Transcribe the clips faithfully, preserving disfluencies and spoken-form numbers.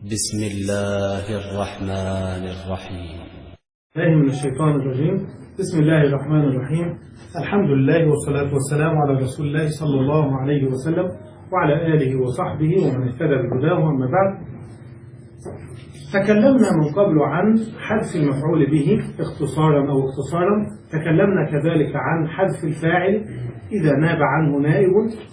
بسم الله الرحمن الرحيم. الله من الشيطان الرجيم. بسم الله الرحمن الرحيم. الحمد لله والصلاة والسلام على رسول الله صلى الله عليه وسلم وعلى آله وصحبه ومن اهتدى بهداه. أما بعد، تكلمنا من قبل عن حذف المفعول به اختصارا أو اختصارا. تكلمنا كذلك عن حذف الفاعل إذا ناب عنه نائب.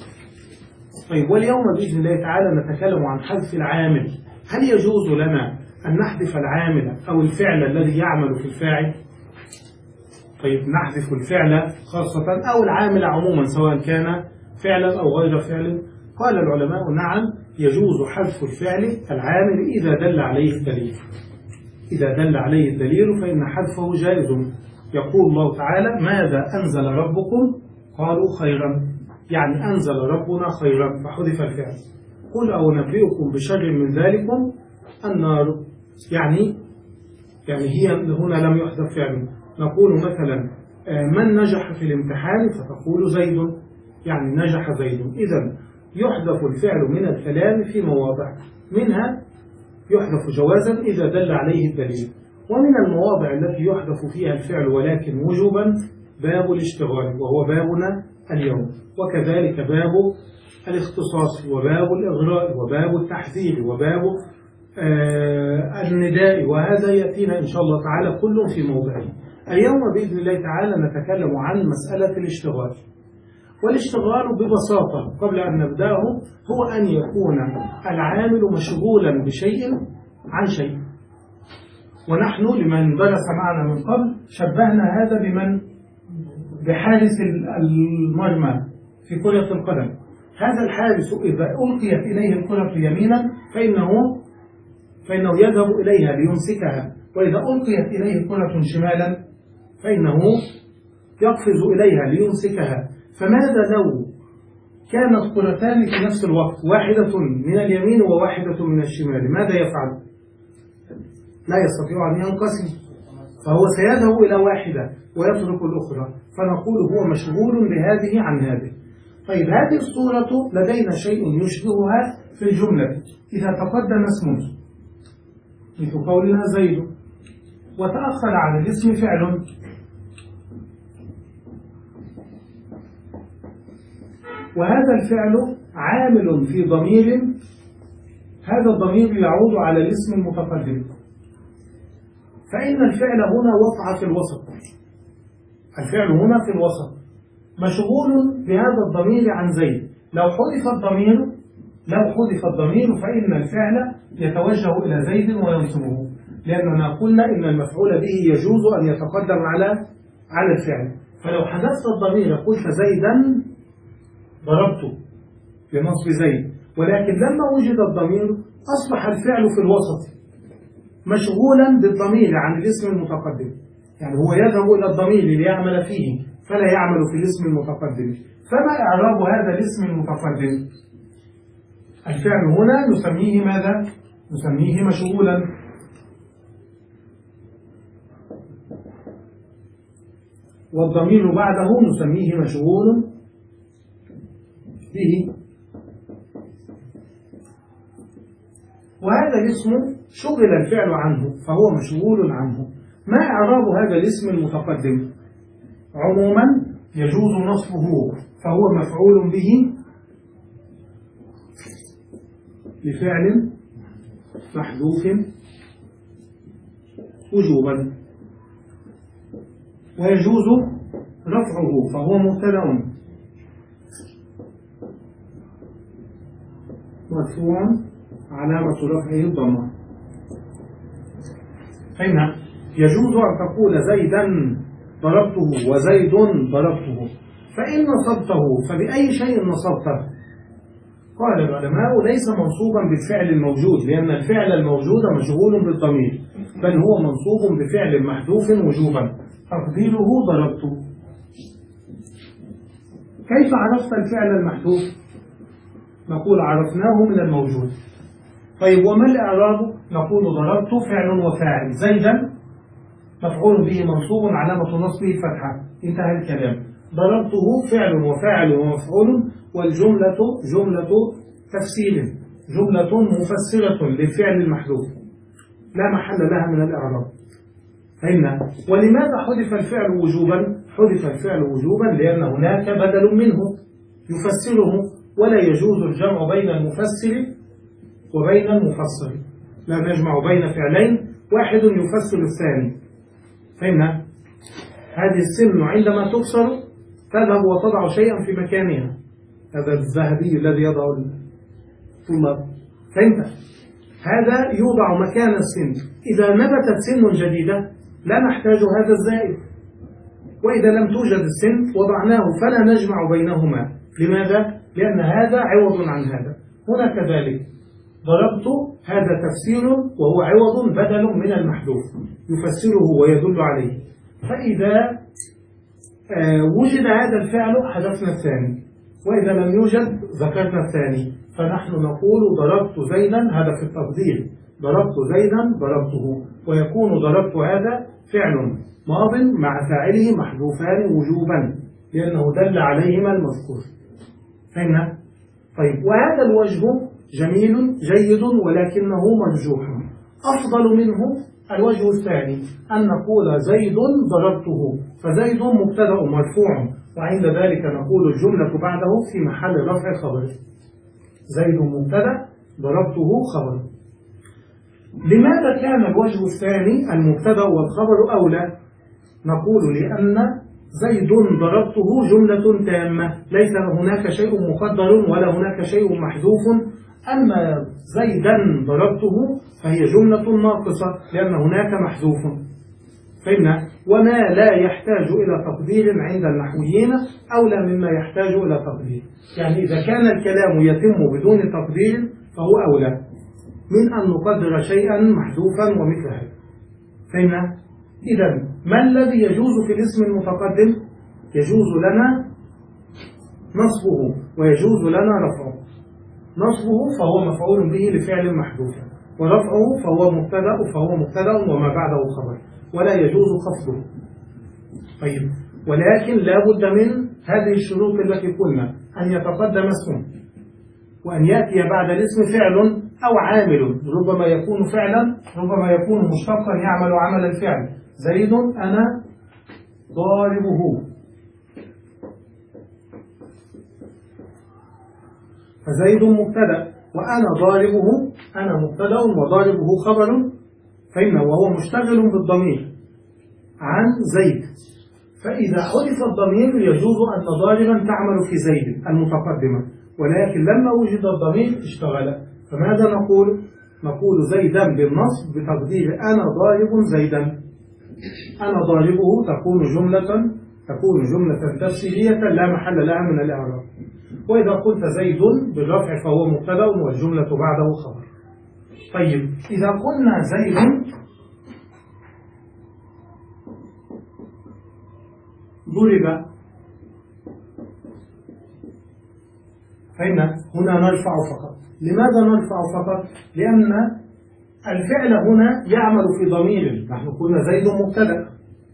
طيب، واليوم بإذن الله تعالى نتكلم عن حذف العامل. هل يجوز لنا أن نحذف العامل أو الفعل الذي يعمل في الفاعل؟ طيب، نحذف الفعل خاصة أو العامل عموما سواء كان فعلا أو غير فعل. قال العلماء: نعم، يجوز حذف الفعل العامل إذا دل عليه الدليل. إذا دل عليه الدليل فإن حذفه جائز. يقول الله تعالى: ماذا أنزل ربكم؟ قالوا خيرا، يعني أنزل ربنا خيرا فحذف الفعل. قل أنبئكم بشر من ذلكم النار، يعني يعني هي هنا لم يحذف فعل. نقول مثلا: من نجح في الامتحان؟ فتقول زيد، يعني نجح زيد. إذن يحذف الفعل من الكلام في مواضع، منها يحذف جوازا إذا دل عليه الدليل. ومن المواضع التي يحذف فيها الفعل ولكن وجوبا باب الاشتغال، وهو بابنا اليوم، وكذلك باب الاختصاص وباب الإغراء وباب التحذير وباب آه النداء، وهذا يأتينا إن شاء الله تعالى كل في موضعه. اليوم بإذن الله تعالى نتكلم عن مسألة الاشتغال. والاشتغال ببساطة قبل أن نبدأه هو أن يكون العامل مشغولا بشيء عن شيء. ونحن لمن درس معنا من قبل شبهنا هذا بمن بحارس المرمى في كرة القدم. هذا الحارس إذا ألقيت إليه الكرة يمينا فإنه فإنه يذهب إليها ليمسكها، وإذا ألقيت إليه الكرة شمالا فإنه يقفز إليها ليمسكها. فماذا لو كانت كرتان في نفس الوقت، واحدة من اليمين وواحدة من الشمال؟ ماذا يفعل؟ لا يستطيع أن ينقسم، فهو سيذهب إلى واحدة ويترك الأخرى. فنقول هو مشغول بهذه عن هذه. طيب، هذه الصورة لدينا شيء يشبهها في الجملة إذا تقدم اسم مثل قولنا زيد وتأخر عن الاسم فعل، وهذا الفعل عامل في ضمير، هذا الضمير يعود على الاسم المتقدم، فإن الفعل هنا وقع في الوسط. الفعل هنا في الوسط مشغول بهذا الضمير عن زيد. لو حذف الضمير لو حذف الضمير فإن الفعل يتوجه إلى زيد وينصبه، لأننا قلنا إن المفعول به يجوز أن يتقدم على على الفعل. فلو حذفت الضمير قلت زيدا ضربته بنصب زيد، ولكن لما وجد الضمير أصبح الفعل في الوسط مشغولا بالضمير عن الاسم المتقدم، يعني هو يذهب إلى الضمير ليعمل فيه فلا يعمل في الاسم المتقدم. فما إعراب هذا الاسم المتقدم؟ الفعل هنا نسميه ماذا؟ نسميه مشغولا. والضمير بعده نسميه مشغول به. وهذا الاسم شغل الفعل عنه فهو مشغول عنه. ما إعراب هذا الاسم المتقدم؟ عموما يجوز نصبه فهو مفعول به لفعل محذوف وجوبا، ويجوز رفعه فهو مبتدأ مرفوع علامة رفعه الضمة. فهنا يجوز أن تقول زيدا ضربته وزيد ضربته. فإن نصبته فبأي شيء نصبته؟ قال العلماء: ليس منصوبا بالفعل الموجود، لأن الفعل الموجود مشغول بالضمير، بل هو منصوب بفعل محذوف وجوبا تقديره ضربته. كيف عرفت الفعل المحذوف؟ نقول: عرفناه من الموجود. طيب، وما الإعراب؟ نقول: ضربت فعل وفاعل، زيدا مفعول به منصوب علامة نصبه الفتحة، انتهى الكلام. ضربته فعل وفاعل ومفعول، والجملة جملة تفصيل، جملة مفسرة للفعل المحذوف لا محل لها من الإعراب. فهمنا؟ ولماذا حذف الفعل وجوبا؟ حذف الفعل وجوبا لأن هناك بدل منه يفسره، ولا يجوز الجمع بين المفسر وبين المفسر، لا نجمع بين فعلين واحد يفسر الثاني. فهمنا؟ هذه السن عندما تكسر تذهب وتضع شيئا في مكانها، هذا الذهبي الذي يضع الطلاب. فهمت؟ هذا يوضع مكان السن. إذا نبتت سن جديدة لا نحتاج هذا الزائد، وإذا لم توجد السن وضعناه فلا نجمع بينهما. لماذا؟ لأن هذا عوض عن هذا. هنا كذلك ضربت هذا تفسير وهو عوض بدل من المحذوف يفسره ويدل عليه. فإذا آه وجد هذا الفعل حذفنا الثاني، وإذا لم يوجد ذكرنا الثاني. فنحن نقول ضربت زيدا، هذا في التفضيل، ضربت زيدا ضربته، ويكون ضربت هذا فعل ماض مع فاعله محذوفان وجوبا لأنه دل عليهما المذكور. فهمنا؟ طيب، وهذا الوجه جميل جيد ولكنه مرجوح. أفضل منه الوجه الثاني أن نقول زيد ضربته، فزيد مبتدأ مرفوع، وعند ذلك نقول الجملة بعده في محل رفع خبر. زيد مبتدأ ضربته خبر. لماذا كان الوجه الثاني المبتدأ والخبر أولى؟ نقول لأن زيد ضربته جملة تامة، ليس هناك شيء مقدر ولا هناك شيء محذوف. أما زيدا ضربته فهي جملة ناقصة لأن هناك محذوف. فهمنا؟ وما لا يحتاج إلى تقدير عند النحويين أولى مما يحتاج إلى تقدير. يعني إذا كان الكلام يتم بدون تقدير فهو أولى من أن نقدر شيئا محذوفا ومثل هذا. فهمنا؟ إذن ما الذي يجوز في الاسم المتقدم؟ يجوز لنا نصبه ويجوز لنا رفعه. نصبه فهو مفعول به لفعل محذوف، ورفعه فهو مبتدأ فهو مبتدأ وما بعده خبر، ولا يجوز خفضه. طيب، ولكن لا بد من هذه الشروط التي قلنا: أن يتقدم اسم، وأن يأتي بعد الاسم فعل أو عامل، ربما يكون فعلا ربما يكون مشتقا يعمل عمل الفعل. زيد أنا ضاربه، فزيد مبتدأ وأنا ضاربه، أنا مبتدأ وضاربه خبر. فإنه وهو مشتغل بالضمير عن زيد، فإذا حذف الضمير يجوز أن ضاربا تعمل في زيد المتقدمة، ولكن لما وجد الضمير اشتغل. فماذا نقول؟ نقول زيدا بالنصب بتقدير أنا ضارب زيدا. أنا ضاربه تكون جملة تكون جملة تفسيرية لا محل لها من الإعراب. وإذا قلت زيد بالرفع فهو مبتدأ والجملة بعده خبر. طيب، إذا قلنا زيد ضرب، فإن هنا نرفع فقط. لماذا نرفع فقط؟ لأن الفعل هنا يعمل في ضمير، نحن قلنا زيد مبتدأ،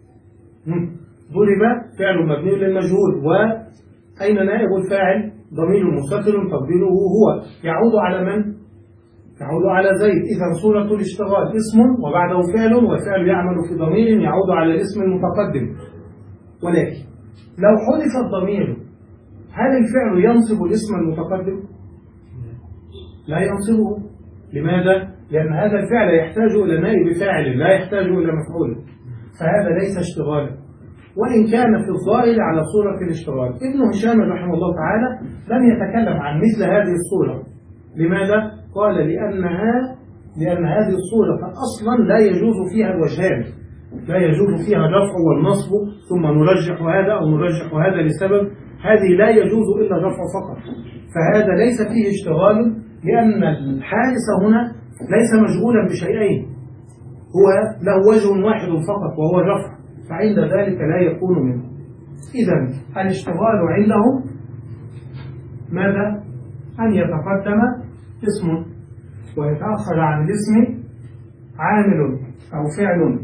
ضرب فعل مبني للمجهول، وأين نائب الفاعل؟ ضمير مستتر تقديره هو، يعود على من؟ يعود على زيد. إذا صورة الاشتغال اسم وبعده فعل، والفعل يعمل في ضمير يعود على الاسم المتقدم. ولكن لو حذف الضمير هل الفعل ينصب الاسم المتقدم؟ لا ينصبه. لماذا؟ لأن هذا الفعل يحتاج إلى نائب فاعل لا يحتاج إلى مفعول، فهذا ليس اشتغالا، وإن كان في الظاهر على صورة الاشتغال. ابن هشام رحمه الله تعالى لم يتكلم عن مثل هذه الصورة. لماذا؟ قال لأنها لأن هذه الصورة أصلا لا يجوز فيها الوجهان، لا يجوز فيها الرفع والنصب ثم نرجح هذا أو نرجح هذا لسبب، هذه لا يجوز إلا الرفع فقط. فهذا ليس فيه اشتغال، لأن الحارس هنا ليس مشغولا بشيئين، هو له وجه واحد فقط وهو الرفع، فعند ذلك لا يكون منه. إذن الاشتغال عندهم ماذا؟ أن يتقدم اسم ويتأخر عن الاسم عامل أو فعل.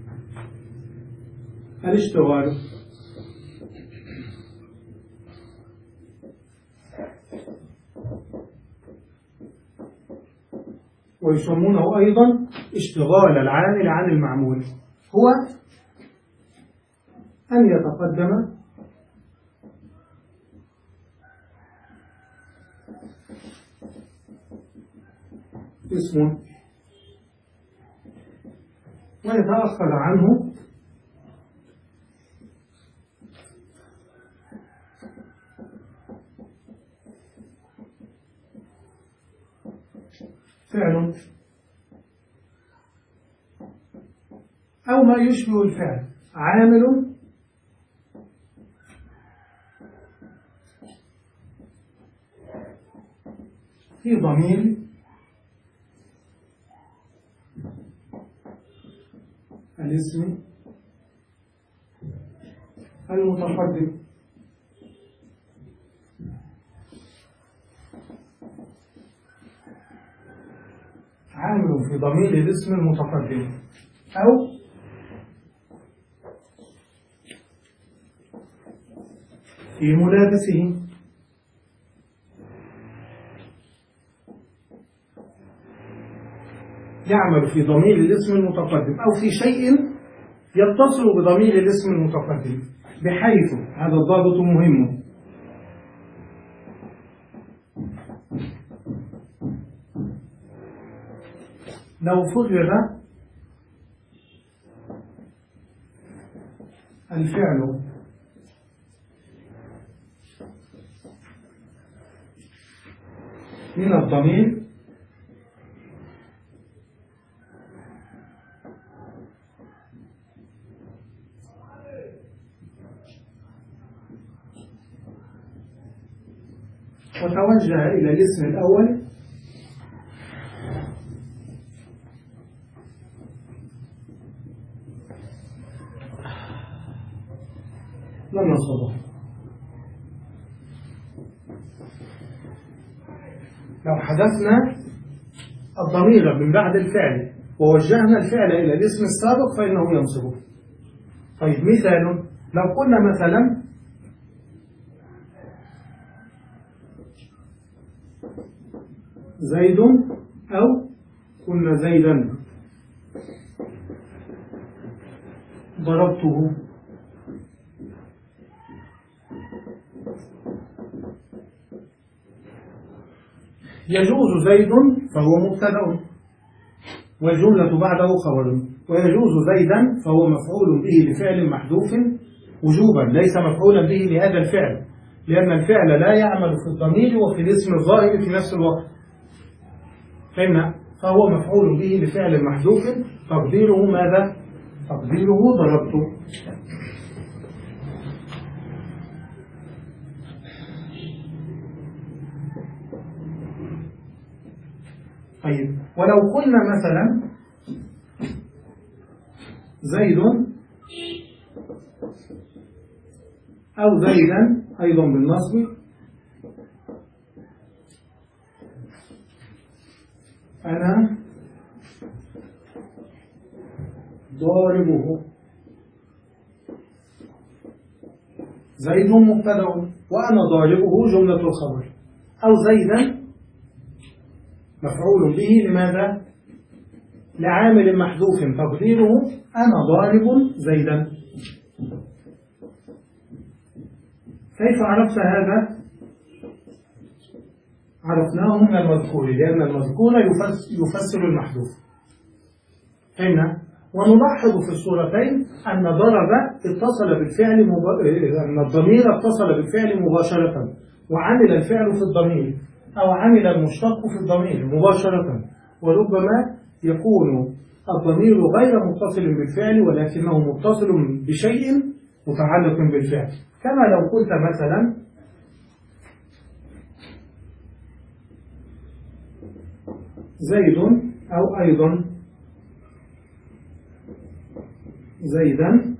الاشتغال ويسمونه أيضا اشتغال العامل عن المعمول، هو أن يتقدم اسم ويتأخر عنه فعل أو ما يشبه الفعل، عامل في ضمير الاسم المتقدم. عامل في ضمير الاسم المتقدم أو في ملابسه، يعمل في ضمير الاسم المتقدم أو في شيء يتصل بضمير الاسم المتقدم، بحيث هذا الضابط مهم. لو فرغ الفعل من الضمير وتوجه إلى الاسم الأول لم نصبه. لو حذفنا الضمير من بعد الفعل ووجهنا الفعل إلى الاسم السابق فإنه ينصبه. طيب مثال، لو قلنا مثلا زيد أو قلنا زيدا ضربته، يجوز زيد فهو مبتدأ والجملة بعده خبر، ويجوز زيدا فهو مفعول به لفعل محذوف وجوبا ليس مفعولا به لهذا الفعل، لأن الفعل لا يعمل في الضمير وفي الاسم الظاهر في نفس الوقت. فإن فهو مفعول به لفعل محذوف تقديره ماذا؟ تقديره ضربته. طيب ولو قلنا مثلا زيد أو زيدا أيضا بالنصب، أنا ضاربه. زيد مبتدأ وأنا ضاربه جملة الخبر، أو زيدا مفعول به لماذا؟ لعامل محذوف تقديره أنا ضارب زيدا. كيف عرفت هذا؟ عرفناه من المذكور، لأن المذكور يفسر المحذوف. هنا ونلاحظ في الصورتين أن ضرب اتصل بالفعل مب... أن الضمير اتصل بالفعل مباشرة وعمل الفعل في الضمير، أو عمل المشتق في الضمير مباشرة، وربما يكون الضمير غير متصل بالفعل ولكنه متصل بشيء متعلق بالفعل، كما لو قلت مثلا زيد أو أيضا زيدا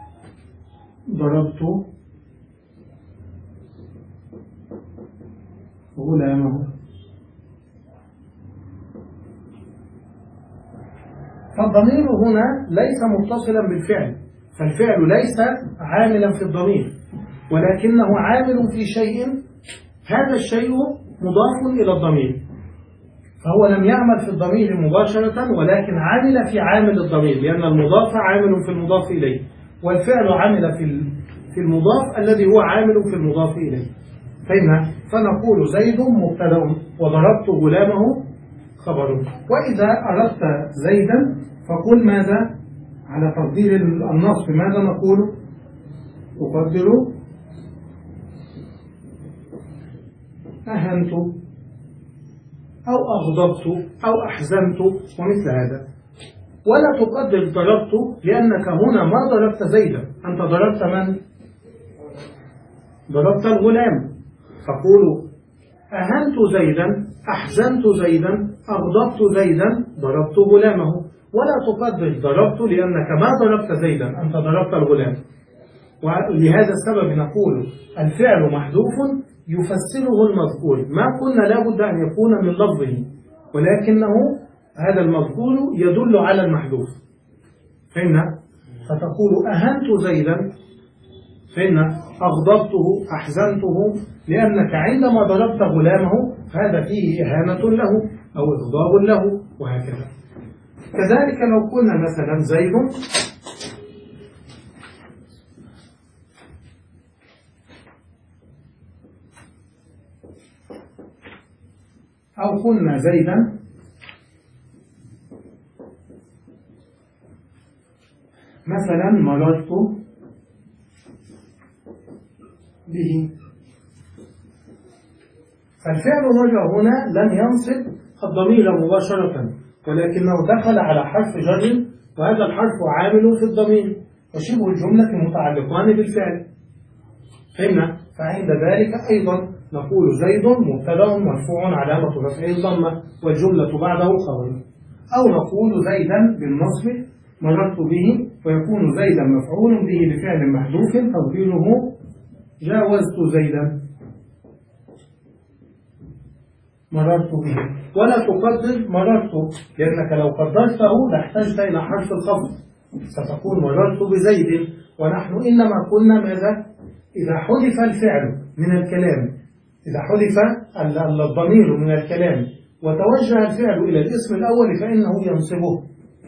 ضربت غلامه. فالضمير هنا ليس متصلا بالفعل، فالفعل ليس عاملا في الضمير ولكنه عامل في شيء، هذا الشيء مضاف إلى الضمير، فهو لم يعمل في الضمير مباشرة، ولكن عمل في عامل الضمير، لأن المضاف عامل في المضاف إليه، والفعل عمل في في المضاف الذي هو عامل في المضاف إليه. فهمنا؟ فنقول زيد مبتدأ وضربت غلامه خبر. وإذا أردت زيدا فقل ماذا؟ على تقدير النصب ماذا نقول؟ تقدر أهنت أو أغضبت أو أحزنت ومثل هذا. ولا تقدر ضربت، لأنك هنا ما ضربت زيدا، أنت ضربت من؟ ضربت الغلام. فقولوا أهنت زيدا، أحزنت زيدا، أغضبت زيدا، ضربت غلامه. ولا تقدر ضربت، لأنك ما ضربت زيدا، أنت ضربت الغلام. ولهذا السبب نقول الفعل محذوف يفسره المذكور، ما قلنا لابد أن يكون من لفظه، ولكنه هذا المذكور يدل على المحذوف. فإن فتقول أهنت زيدا، فإن أغضبته، أحزنته، لأنك عندما ضربت غلامه هذا فيه إهانة له أو إغضاب له، وهكذا. كذلك لو قلنا مثلا زيد أو قلنا زيدا مثلا مررت به، فالفعل مر هنا لم ينصب الضمير مباشرة، ولكنه دخل على حرف جر، وهذا الحرف عامل في الضمير، وشبه الجملة متعلقان بالفعل. فهمنا؟ فعند ذلك أيضا نقول زيد مبتدأ مرفوع علامة رفعه الضمة والجملة بعده خبر. أو نقول زيدا بالنصب مررت به، ويكون زيدا مفعول به بفعل محذوف تقديره جاوزت زيدا مررت به. ولا تقدر مررت، لأنك لو قدرته لاحتجت إلى حرف الخفض، ستقول مررت بزيد. ونحن إنما قلنا ماذا؟ إذا حذف الفعل من الكلام، إذا حذف الضمير من الكلام وتوجه الفعل إلى الاسم الأول فإنه ينصبه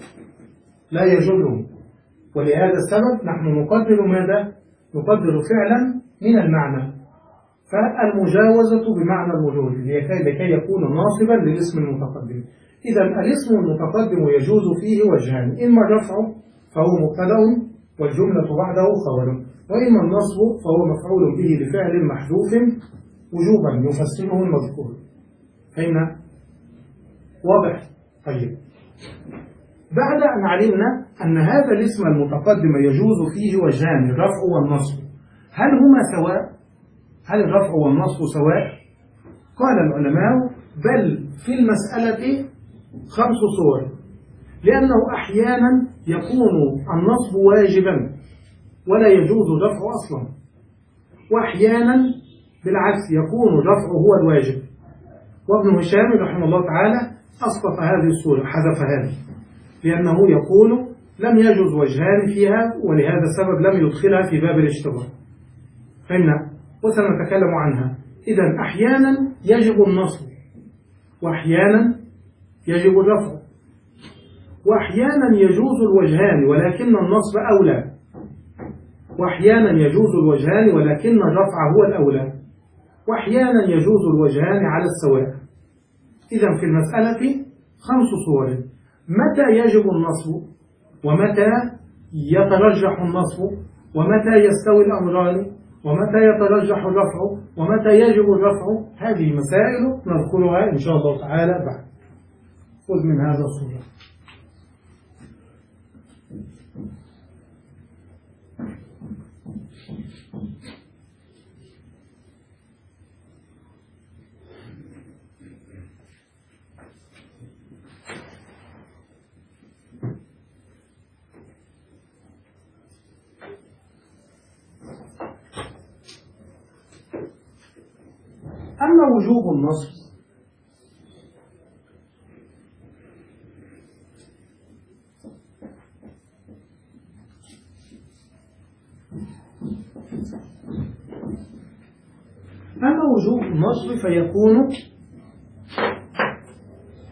لا يجره. ولهذا السبب نحن نقدر ماذا؟ نقدر فعلا من المعنى، فالمجاوزة بمعنى الوجود لكي يكون ناصبا للاسم المتقدم. إذا الاسم المتقدم يجوز فيه وجهان، إما الرفع فهو مبتدأ والجملة بعده خبر، وإما النصب فهو مفعول به لفعل محذوف وجوبا يفسره المذكور. فهمنا؟ واضح؟ طيب، بعد أن علمنا أن هذا الاسم المتقدم يجوز فيه وجهان الرفع والنصب، هل هما سواء؟ هل الرفع والنصب سواء؟ قال العلماء بل في المسألة خمس صور، لأنه أحيانا يكون النصب واجبا ولا يجوز الرفع أصلا، وأحيانا بالعكس يكون الرفع هو الواجب. وابن هشام رحمه الله تعالى أسقط هذه الصورة، حذف هذه، لأنه يقول لم يجوز وجهان فيها، ولهذا السبب لم يدخلها في باب الاشتباه. فهمنا؟ وسنتكلم عنها. إذن أحيانا يجب النصب، وأحيانا يجب الرفع، وأحيانا يجوز الوجهان ولكن النصب أولى، وأحيانا يجوز الوجهان ولكن الرفع هو الأولى، وأحيانا يجوز الوجهان على السواء. إذن في المسألة خمس صور: متى يجب النصب، ومتى يترجح النصب، ومتى يستوي الأمران، ومتى يترجح الرفع، ومتى يجب الرفع. هذه مسائل نذكرها إن شاء الله تعالى بعد. خذ من هذا الصورة. أما وجوب النصب أما وجوب النصب فيكون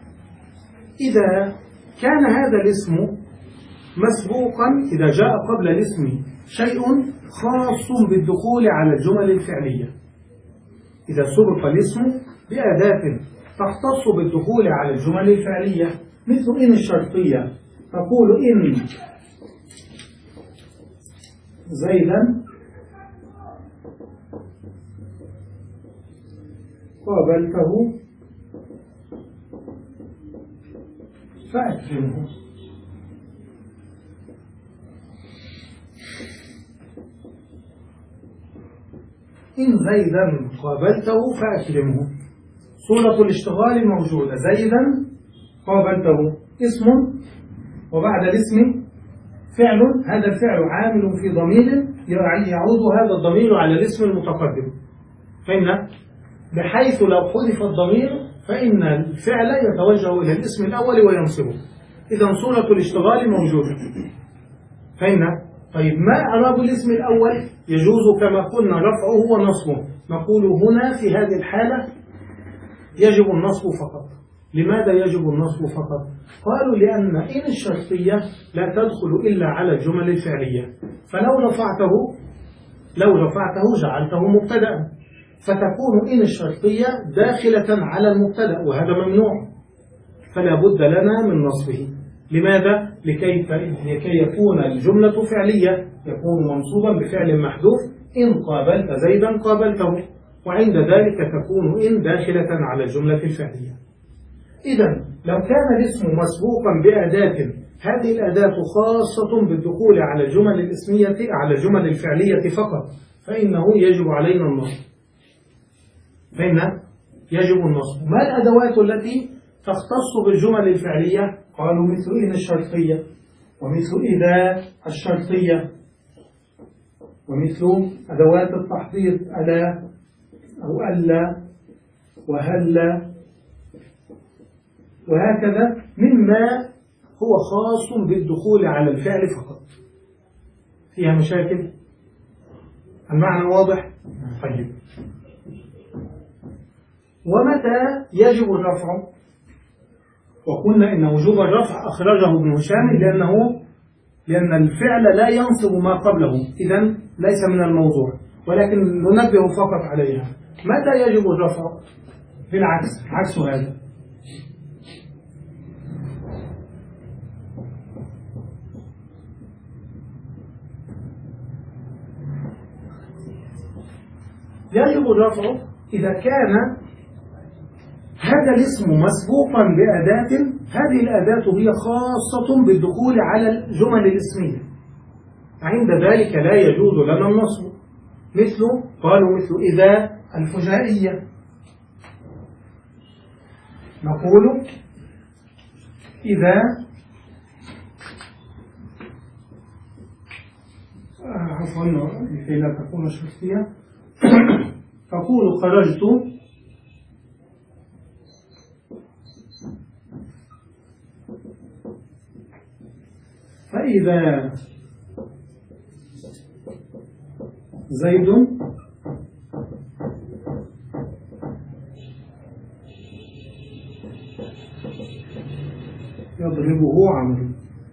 إذا كان هذا الاسم مسبوقا، إذا جاء قبل الاسم شيء خاص بالدخول على الجمل الفعلية، إذا سبق الاسم بأداة تختص بالدخول على الجمل الفعلية، مثل إن الشرطية، تقول إن زيدا قابلته فأكرمه. إن زيدا قابلته فأكرمه، صورة الاشتغال موجودة، زيدا قابلته اسم وبعد الاسم فعل، هذا الفعل عامل في ضمير يعود هذا الضمير على الاسم المتقدم، فإن بحيث لو حذف الضمير فإن الفعل يتوجه إلى الاسم الأول وينصبه. إذا صورة الاشتغال موجودة، فإن طيب ما أعراب الاسم الأول؟ يجوز كما قلنا رفعه ونصبه، نقول هنا في هذه الحالة يجب النصب فقط. لماذا يجب النصب فقط؟ قالوا لأن إن الشرطية لا تدخل إلا على الجمل الفعلية، فلو رفعته لو رفعته جعلته مبتدأ، فتكون إن الشرطية داخلة على المبتدأ، وهذا ممنوع، فلا بد لنا من نصبه. لماذا؟ لكي, لكي يكون الجملة فعلية، يكون منصوبا بفعل محذوف، إن قابلت زيدا قابلته، وعند ذلك تكون إن داخلة على الجملة الفعلية. إذا لو كان الاسم مسبوقا بأداة، هذه الأداة خاصة بالدخول على الجمل الاسمية على الجمل الفعلية فقط، فإنه يجب علينا النصب، فإن يجب النصب. ما الأدوات التي تختص بالجمل الفعلية؟ قالوا مثل إن الشرطية، ومثل إذا الشرطية، ومثل أدوات التحضير ألا أو ألا وهلا، وهكذا مما هو خاص بالدخول على الفعل فقط. فيها مشاكل؟ المعنى واضح؟ طيب، ومتى يجب الرفع؟ وقلنا إن وجوب الرفع أخرجه ابن هشام لأنه لأن الفعل لا ينصب ما قبله، إذن ليس من الموضوع، ولكن ننبه فقط عليها. متى يجب الرفع؟ بالعكس، عكس هذا. يجب الرفع إذا كان هذا الاسم مسبوقا بأداة، هذه الأداة هي خاصة بالدخول على الجمل الاسمية، عند ذلك لا يجوز لنا النصب. مثل قالوا مثل إذا الفجائية، نقول إذا عفوا لكي لا تكون شرطية، تقول خرجت فإذا زيد يضربه عمرو.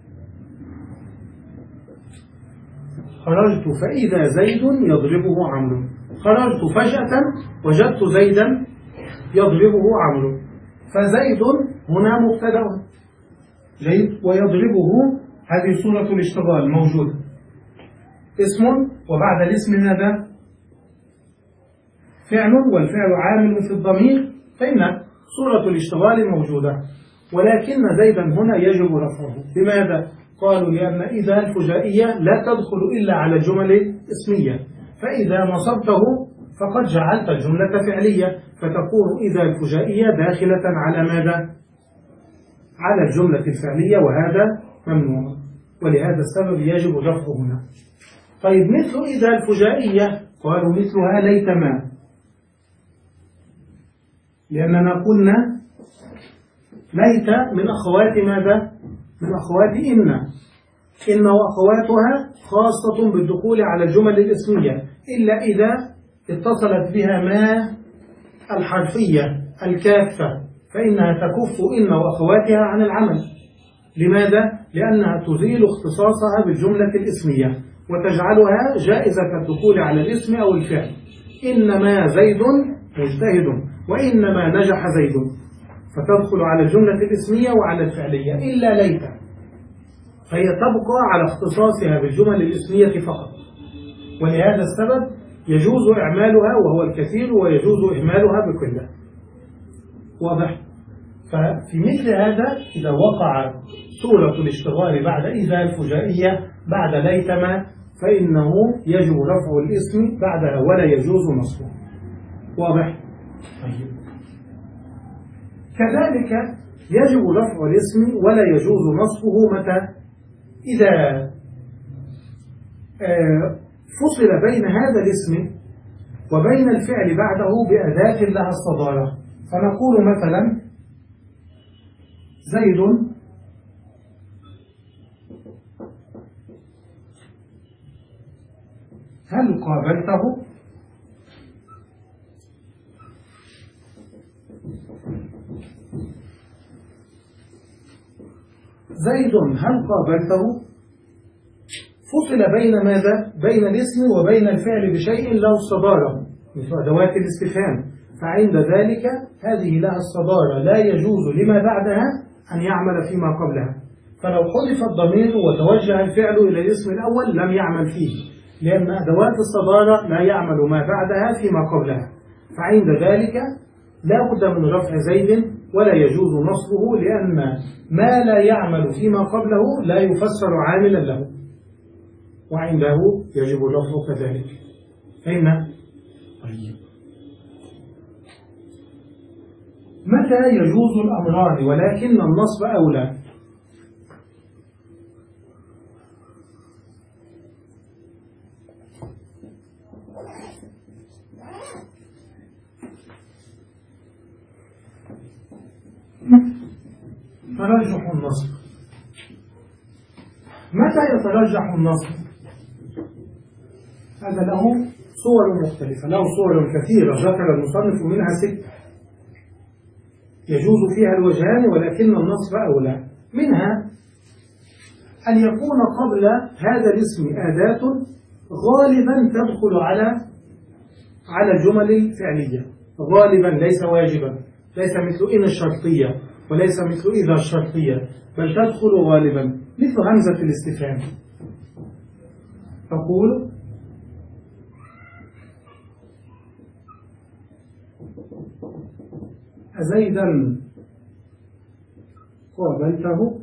خرجت فإذا زيد يضربه عمرو، خرجت فجأة وجدت زيدا يضربه عمرو، فزيد هنا مبتدأ جيد، ويضربه هذه صورة الاشتغال موجودة، اسم وبعد الاسم ماذا؟ فعل، والفعل عامل في الضمير، فإن صورة الاشتغال موجودة، ولكن زيدا هنا يجب رفعه. لماذا؟ قالوا لأن إذا الفجائية لا تدخل إلا على الجمل الاسمية، فإذا نصبته فقد جعلت الجملة فعلية، فتكون إذا الفجائية داخلة على ماذا؟ على الجملة الفعلية، وهذا ممنوع، ولهذا السبب يجب رفعه هنا. طيب مثل إذا الفجائية، قالوا مثلها ليتما، لأننا قلنا ليت من أخوات ماذا؟ من أخوات إن، إن وأخواتها خاصة بالدخول على الجمل الاسمية، إلا إذا اتصلت بها ما الحرفية الكافة، فإنها تكف إن وأخواتها عن العمل. لماذا؟ لأنها تزيل اختصاصها بالجملة الاسمية وتجعلها جائزة الدخول على الاسم أو الفعل. إنما زيد مجتهد وإنما نجح زيد، فتدخل على الجملة الاسمية وعلى الفعلية إلا ليت، فهي تبقى على اختصاصها بالجمل الاسمية فقط. ولهذا السبب يجوز إعمالها وهو الكثير ويجوز إهمالها بكله. واضح؟ ففي مثل هذا إذا وقع صورة الاشتغال بعد إذا الفجائية بعد ليتما فإنه يجب رفع الاسم بعدها ولا يجوز نصبه. واضح؟ طيب. كذلك يجب رفع الاسم ولا يجوز نصبه متى؟ إذا فصل بين هذا الاسم وبين الفعل بعده بأداة لها الصدارة. فنقول مثلا زيد هل قابلته؟ زيد هل قابلته؟ فصل بين ماذا؟ بين الاسم وبين الفعل بشيء له الصدارة مثل أدوات الاستفهام، فعند ذلك هذه لها الصدارة لا يجوز لما بعدها أن يعمل فيما قبلها. فلو حذف الضمير وتوجه الفعل إلى الاسم الأول لم يعمل فيه، لأن أدوات الصدارة لا يعمل ما بعدها فيما قبلها. فعند ذلك لا بد من رفع زيد ولا يجوز نصبه، لأن ما لا يعمل فيما قبله لا يفسر عاملا له، وعنده يجب الرفع كذلك. فهمنا؟ طيب. متى يجوز الأمران ولكن النصب أولى؟ ترجح النصب. متى يترجح النصب؟ هذا له صور مختلفة، له صور كثيرة ذكر المصنف منها ست يجوز فيها الوجهان ولكن النصب أولى. منها أن يكون قبل هذا الاسم أداة غالبا تدخل على على الجمل الفعلية، غالبا ليس واجبا، ليس مثل إن الشرطية وليس مثل إذا الشرطية، بل تدخل غالبا مثل همزة الاستفهام. تقول أزيدا قابلته؟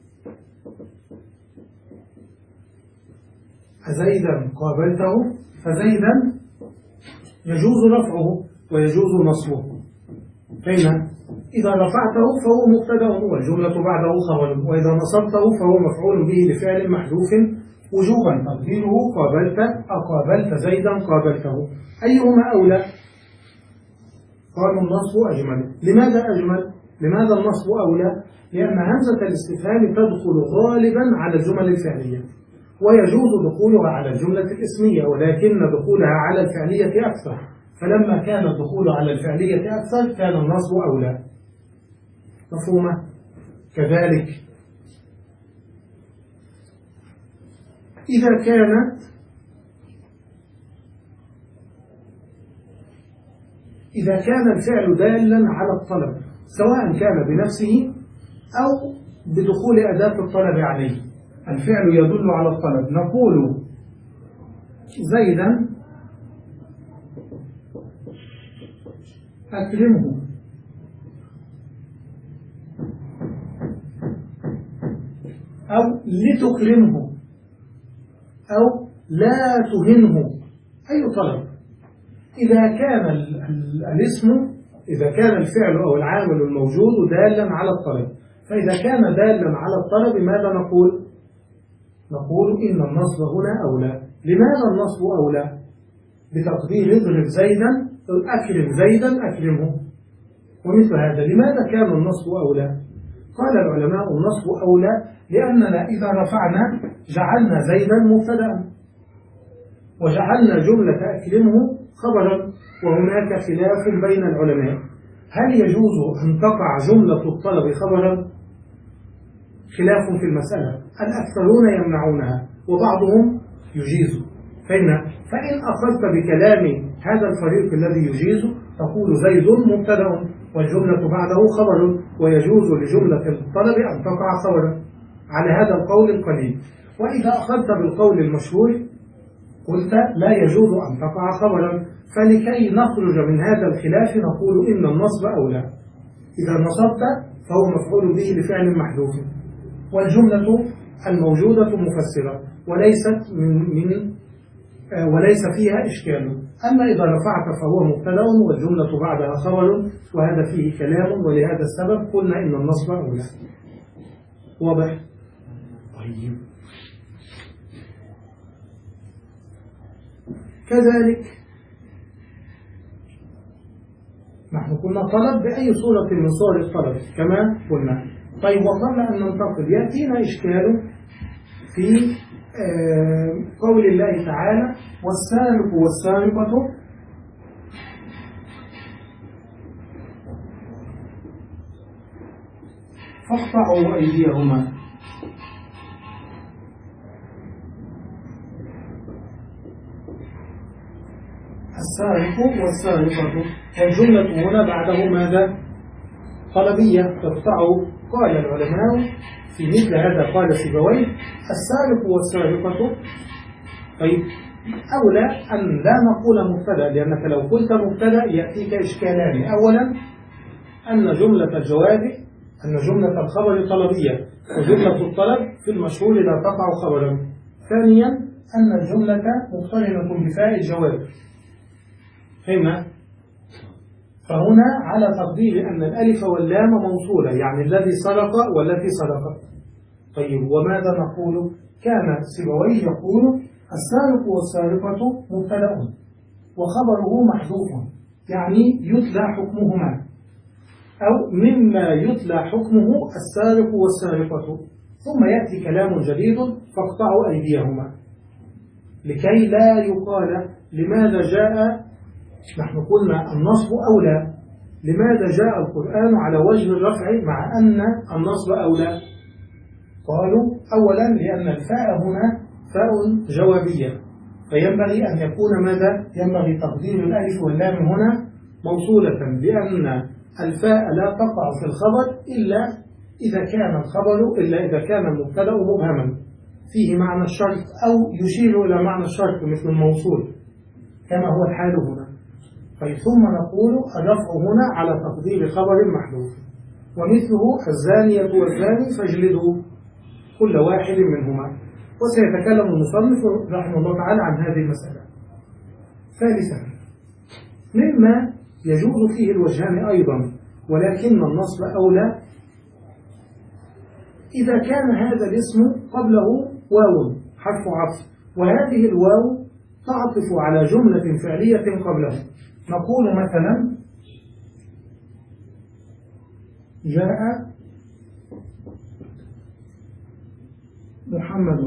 أزيدا قابلته؟ فزيدا يجوز رفعه ويجوز نصبه. فإن إذا رفعته فهو مبتدأ والجملة بعده خبر، وإذا نصبته فهو مفعول به لفعل محذوف وجوبا تقديره قابلت أقابلت زيدا قابلته. أيهما أولى؟ قالوا النصب أجمل. لماذا أجمل؟ لماذا النصب أولى؟ لأن همزة الاستفهام تدخل غالبا على الجمل الفعلية ويجوز دخولها على الجملة الاسمية، ولكن دخولها على الفعلية أكثر، فلما كان الدخول على الفعلية أكثر كان النصب أولى. مفهومة؟ كذلك إذا كانت إذا كان الفعل دالا على الطلب سواء كان بنفسه أو بدخول أداة الطلب عليه، الفعل يدل على الطلب، نقول زيدا أكرمه أو لتكرمه أو لا تهنه، أي طلب. إذا كان الاسم إذا كان الفعل أو العامل الموجود دالا على الطلب، فإذا كان دالا على الطلب ماذا نقول؟ نقول إن النصب هنا أولى. لماذا النصب أولى؟ بتقدير اضرب زيدا أكرم زيدا أكرمه ومثل هذا. لماذا كان النصب أولى؟ قال العلماء النصب أولى لأننا إذا رفعنا جعلنا زيدا مبتدأ وجعلنا جملة أكرمه خبرا، وهناك خلاف بين العلماء هل يجوز أن تقع جملة الطلب خبرا؟ خلاف في المسألة، الأكثرون يمنعونها وبعضهم يجيز. فإن فإن أخذت بكلام هذا الفريق الذي يجيز تقول زيد مبتدأ والجملة بعده خبر، ويجوز لجملة الطلب أن تقع خبرا على هذا القول القليل. وإذا أخذت بالقول المشهور قلت لا يجوز أن تقع خبرا. فلكي نخرج من هذا الخلاف نقول إن النصب أولى. إذا نصبت فهو مفعول به لفعل محذوف، والجملة الموجودة مفسرة وليست من, من آه وليس فيها إشكال. أما إذا رفعت فهو مبتدأ والجملة بعدها خبر، وهذا فيه كلام، ولهذا السبب قلنا إن النصب أولى. واضح؟ طيب، كذلك نحن كنا طلب بأي صورة من صور الطلب كما قلنا. طيب، وقبل أن ننتقل يأتينا إشكال في آه قول الله تعالى والسارق والسارقة فاقطعوا أيديهما. السارق والسارقة، والجملة هنا بعده ماذا؟ طلبية تقطعوا. قال العلماء في مثل هذا قال سيبويه السارق والسارقة. طيب، أولى أن لا نقول مبتدأ، لأنك لو قلت مبتدأ يأتيك إشكالان. أولا أن جملة الجواب أن جملة الخبر طلبية، وجملة الطلب في المشهور لا تقع خبرا. ثانيا أن الجملة مقترنة بفاء الجواب. فهمنا؟ فهنا على تقدير أن الألف واللام موصولة، يعني الذي سرق والتي سرقت. طيب، وماذا نقول؟ كان سيبويه يقول السارق والسارقة مبتدأ وخبره محذوف، يعني يتلى حكمهما، أو مما يتلى حكمه السارق والسارقة. ثم يأتي كلام جديد فاقطعوا أيديهما، لكي لا يقال لماذا جاء، نحن قلنا النصب أولى، لماذا جاء القرآن على وجه الرفع مع أن النصب أولى؟ قالوا أولا لأن الفاء هنا فاء جوابية، فينبغي أن يكون ماذا؟ ينبغي تقدير الألف واللام هنا موصولة، لأن الفاء لا تقع في الخبر إلا إذا كان الخبر إلا إذا كان المبتدأ مبهما فيه معنى الشرط أو يشير إلى معنى الشرط مثل الموصول كما هو الحال هنا. طيب، ثم نقول الرفع هنا على تقدير خبر محذوف، ومثله الزانية والزاني فاجلدوا كل واحد منهما. وسيتكلم المصنف رحمه الله تعالى عن هذه المسألة. ثالثا، مما يجوز فيه الوجهان أيضا ولكن النصب أولى، إذا كان هذا الاسم قبله واو حرف عطف، وهذه الواو تعطف على جملة فعلية قبله. نقول مثلا جاء محمد،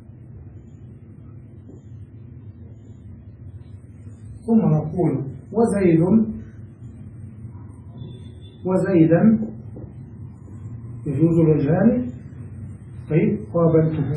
ثم نقول وزيد وزيدا، يجوز الوجهان. طيب، قابلته.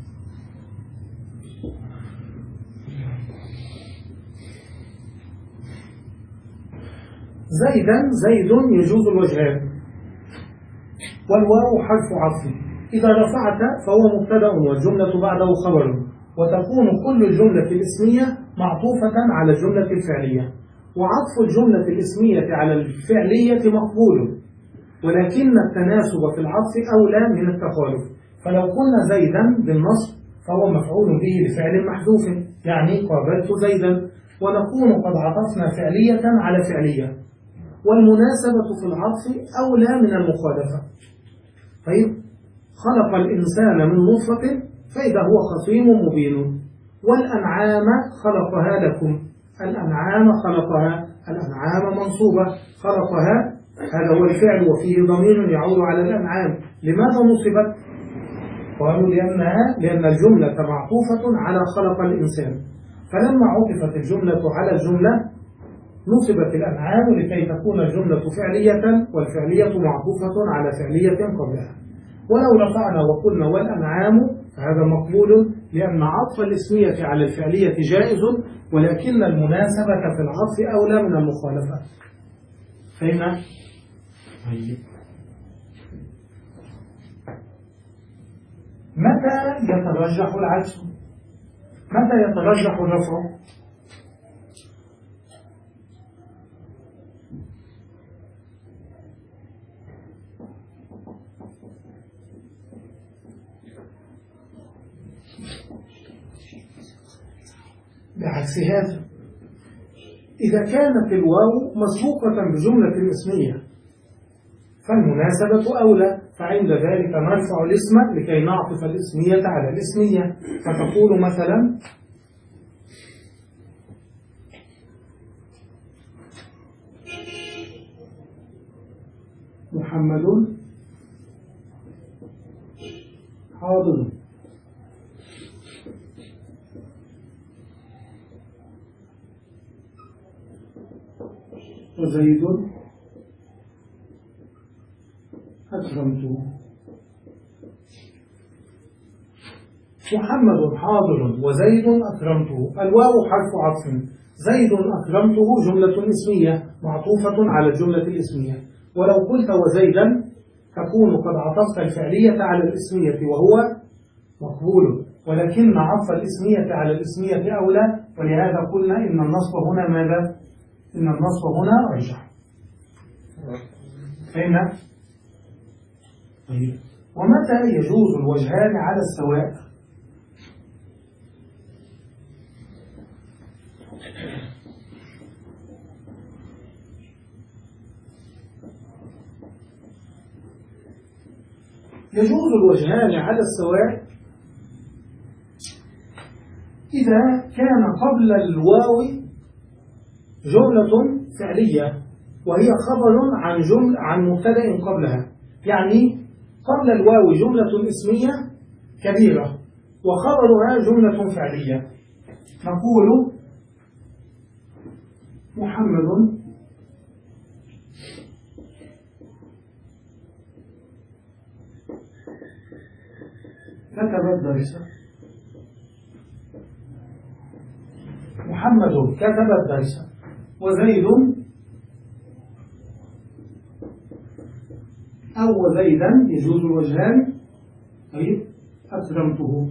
زيدا زيد يجوز الوجهان، والواو حرف عطف. إذا رفعت فهو مبتدأ والجملة بعده خبر، وتكون كل الجملة الاسمية معطوفة على الجملة الفعلية، وعطف الجملة الاسمية على الفعلية مقبول، ولكن التناسب في العطف أولى من التخالف. فلو قلنا زيدا بالنصب فهو مفعول به لفعل محذوف، يعني قابلت زيدا، ونكون قد عطفنا فعلية على فعلية، والمناسبة في العطف أولى من المخالفة. طيب، خلق الإنسان من نطفة فإذا هو خصيم مبين، والأنعام خلقها لكم، الأنعام خلقها، الأنعام منصوبة، خلقها هذا هو الفعل وفيه ضمير يعود على الأنعام. لماذا نصبت؟ قالوا لأنها لأن الجملة معطوفة على خلق الإنسان، فلما عطفت الجملة على الجملة نصبت الأنعام لكي تكون الجملة فعلية والفعلية معطوفة على فعلية قبلها. ولو رفعنا وقلنا والأنعام فهذا مقبول، لأن عطف الاسمية على الفعلية جائز، ولكن المناسبة في العطف أولى من المخالفة. فهمنا؟ طيب، متى يترجح العكس؟ متى يترجح الرفع؟ بعكس هذا، إذا كانت الواو مسبوقة بجملة اسمية فالمناسبة أولى، فعند ذلك نرفع الاسم لكي نعطف الاسمية على الاسمية، فتقول مثلا محمد حاضر، وزيد أكرمته. محمد حاضر وزيد أكرمته، الواو حرف عطف، زيد أكرمته جملة اسمية معطوفة على الجملة الاسمية. ولو قلت وزيدا تكون قد عطفت الفعلية على الاسمية وهو مقبول، ولكن عطف الاسمية على الاسمية أولى، ولهذا قلنا إن النصب هنا ماذا؟ إن النصب هنا أرجح. فهمنا؟ طيب، ومتى يجوز الوجهان على السواء؟ يجوز الوجهان على السواء إذا كان قبل الواو جملة فعلية وهي خبر عن جملة عن مبتدأ قبلها، يعني قبل الواو جملة اسمية كبيرة وخبرها جملة فعلية. نقول محمد كتب الدرس، محمد كتب الدرس، وزيد أو وزيدا يجوز الوجهان. طيب، أكرمته.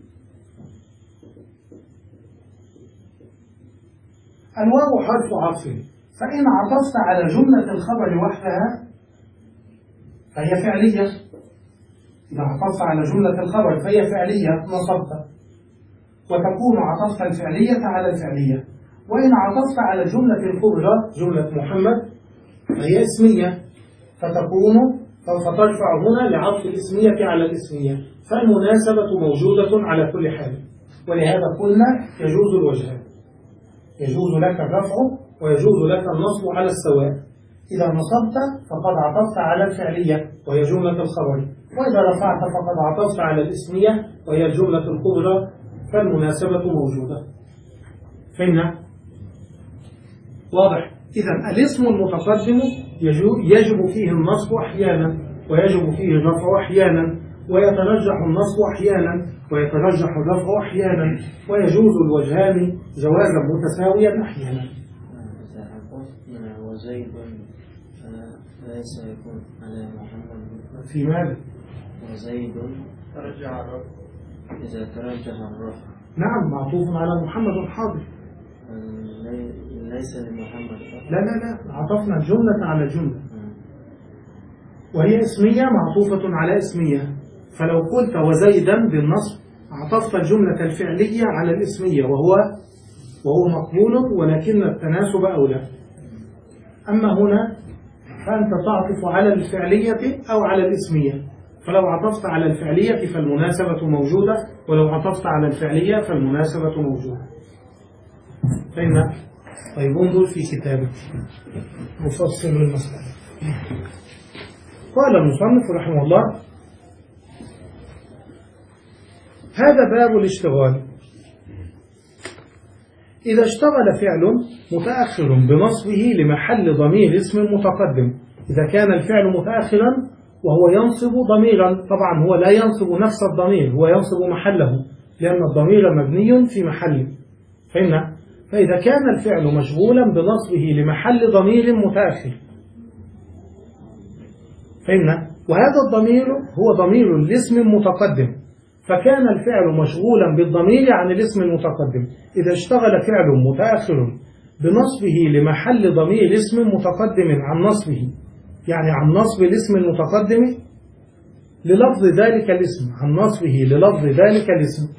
الواو حرف عطف، فإن عطفت على جملة الخبر وحدها فهي فعلية. إذا عطفت على جملة الخبر فهي فعلية نصبت، وتكون عطفت الفعلية على الفعلية. وإن عطفت على الجملة الكبرى جملة محمد فهي اسمية، فتكون فترفع هنا لعطف الاسمية على الاسمية، فالمناسبة موجودة على كل حال. ولهذا قلنا يجوز الوجهان، يجوز لك الرفع ويجوز لك النصب على السواء. إذا نصبت فقد عطفت على الفعلية وهي جملة الخبر، وإذا رفعت فقد عطفت على الاسمية وهي الجملة الكبرى، فالمناسبة موجودة. فهمنا؟ واضح؟ إذا الاسم المتقدم يجب فيه النصب أحيانا ويجب فيه الرفع أحيانا، ويترجح النصب أحيانا ويترجح الرفع أحيانا، ويجوز الوجهان جوازا متساويا أحيانا. إذا قلنا وزيد ليس يكون على محمد في ماذا؟ وزيد ترجح الرفع، إذا ترجح الرفع نعم معطوف على محمد حاضر، ليس لمحمد. لا لا لا، عطفنا الجملة على الجملة وهي اسمية معطوفة على اسمية، فلو قلت وزيدا بالنصب عطفت الجملة الفعلية على الاسمية وهو وهو مقبول، ولكن التناسب أولى. أما هنا فأنت تعطف على الفعلية أو على الاسمية، فلو عطفت على الفعلية فالمناسبة موجودة، ولو عطفت على الفعلية فالمناسبة موجودة. فهمنا؟ طيب، انظر في كتابك مفصل المسألة. قال المصنف رحمه الله: هذا باب الاشتغال. إذا اشتغل فعل متأخر بنصبه لمحل ضمير اسم متقدم. إذا كان الفعل متأخرا وهو ينصب ضميرا، طبعا هو لا ينصب نفس الضمير، هو ينصب محله لأن الضمير مبني في محله. فهمنا؟ فإذا كان الفعل مشغولا بنصبه لمحل ضمير متأخر، فهمنا؟ وهذا الضمير هو ضمير الاسم المتقدم، فكان الفعل مشغولا بالضمير عن الاسم المتقدم. إذا اشتغل فعل متأخر بنصبه لمحل ضمير اسم متقدم عن نصبه، يعني عن نصب الاسم المتقدم للفظ ذلك الاسم، عن نصبه للفظ ذلك الاسم،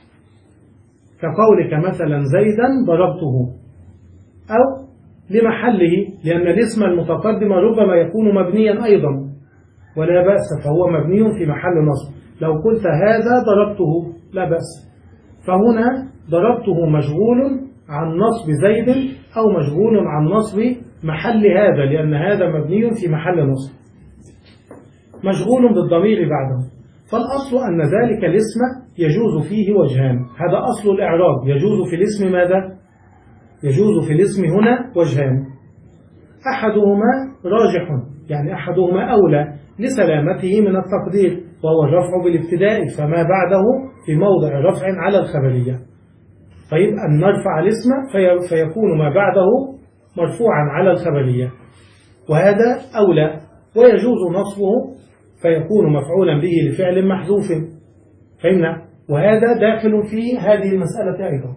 كقولك مثلا زيدا ضربته، أو لمحله، لأن الاسم المتقدم ربما يكون مبنيا أيضا ولا بأس، فهو مبني في محل نصب. لو قلت هذا ضربته لا بأس، فهنا ضربته مشغول عن نصب زيد أو مشغول عن نصب محل هذا، لأن هذا مبني في محل نصب مشغول بالضمير بعده. فالأصل أن ذلك الاسم يجوز فيه وجهان، هذا أصل الإعراب. يجوز في الاسم ماذا؟ يجوز في الاسم هنا وجهان، أحدهما راجح، يعني أحدهما أولى لسلامته من التقدير، وهو الرفع بالابتداء، فما بعده في موضع رفع على الخبرية. طيب أن نرفع الاسم في فيكون ما بعده مرفوعا على الخبرية، وهذا أولى. ويجوز نصبه فيكون مفعولا به لفعل محذوف، فهمنا؟ وهذا داخل في هذه المسألة أيضا،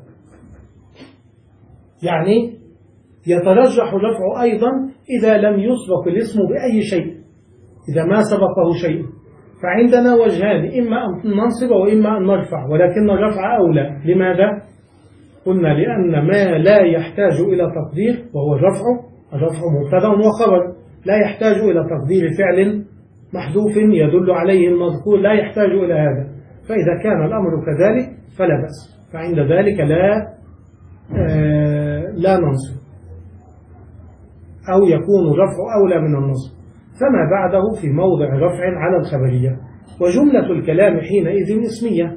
يعني يترجح الرفع أيضا إذا لم يسبق الاسم بأي شيء، إذا ما سبقه شيء. فعندنا وجهان، إما أن ننصب وإما أن نرفع، ولكن الرفع أولى. لماذا؟ قلنا لأن ما لا يحتاج إلى تقدير وهو الرفع، الرفع مبتدأ وخبر، لا يحتاج إلى تقدير فعل محذوف يدل عليه المذكور، لا يحتاج إلى هذا. فإذا كان الأمر كذلك فلا بأس، فعند ذلك لا آه لا ننصب، أو يكون الرفع أولى من النصب، فما بعده في موضع رفع على الخبرية. وجملة الكلام حينئذ اسمية،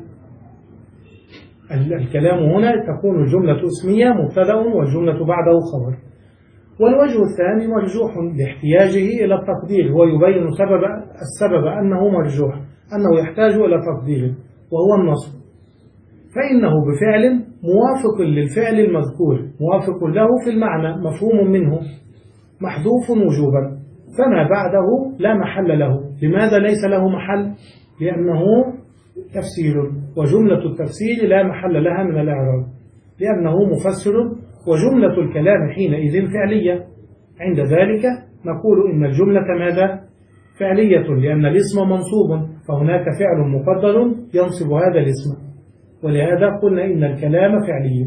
الكلام هنا تكون الجملة اسمية مبتدأ والجملة بعده خبر. والوجه الثاني مرجوح لاحتياجه إلى التقدير، هو يبين سبب السبب أنه مرجوح، أنه يحتاج إلى تقدير وهو النصب، فإنه بفعل موافق للفعل المذكور، موافق له في المعنى، مفهوم منه، محذوف وجوبا، فما بعده لا محل له. لماذا ليس له محل؟ لأنه تفسير، وجملة التفسير لا محل لها من الإعراب، لأنه مفسر، وجملة الكلام حينئذ فعلية. عند ذلك نقول إن الجملة ماذا؟ فعلية، لأن الاسم منصوب، فهناك فعل مقدر ينصب هذا الاسم، ولهذا قلنا إن الكلام فعلي.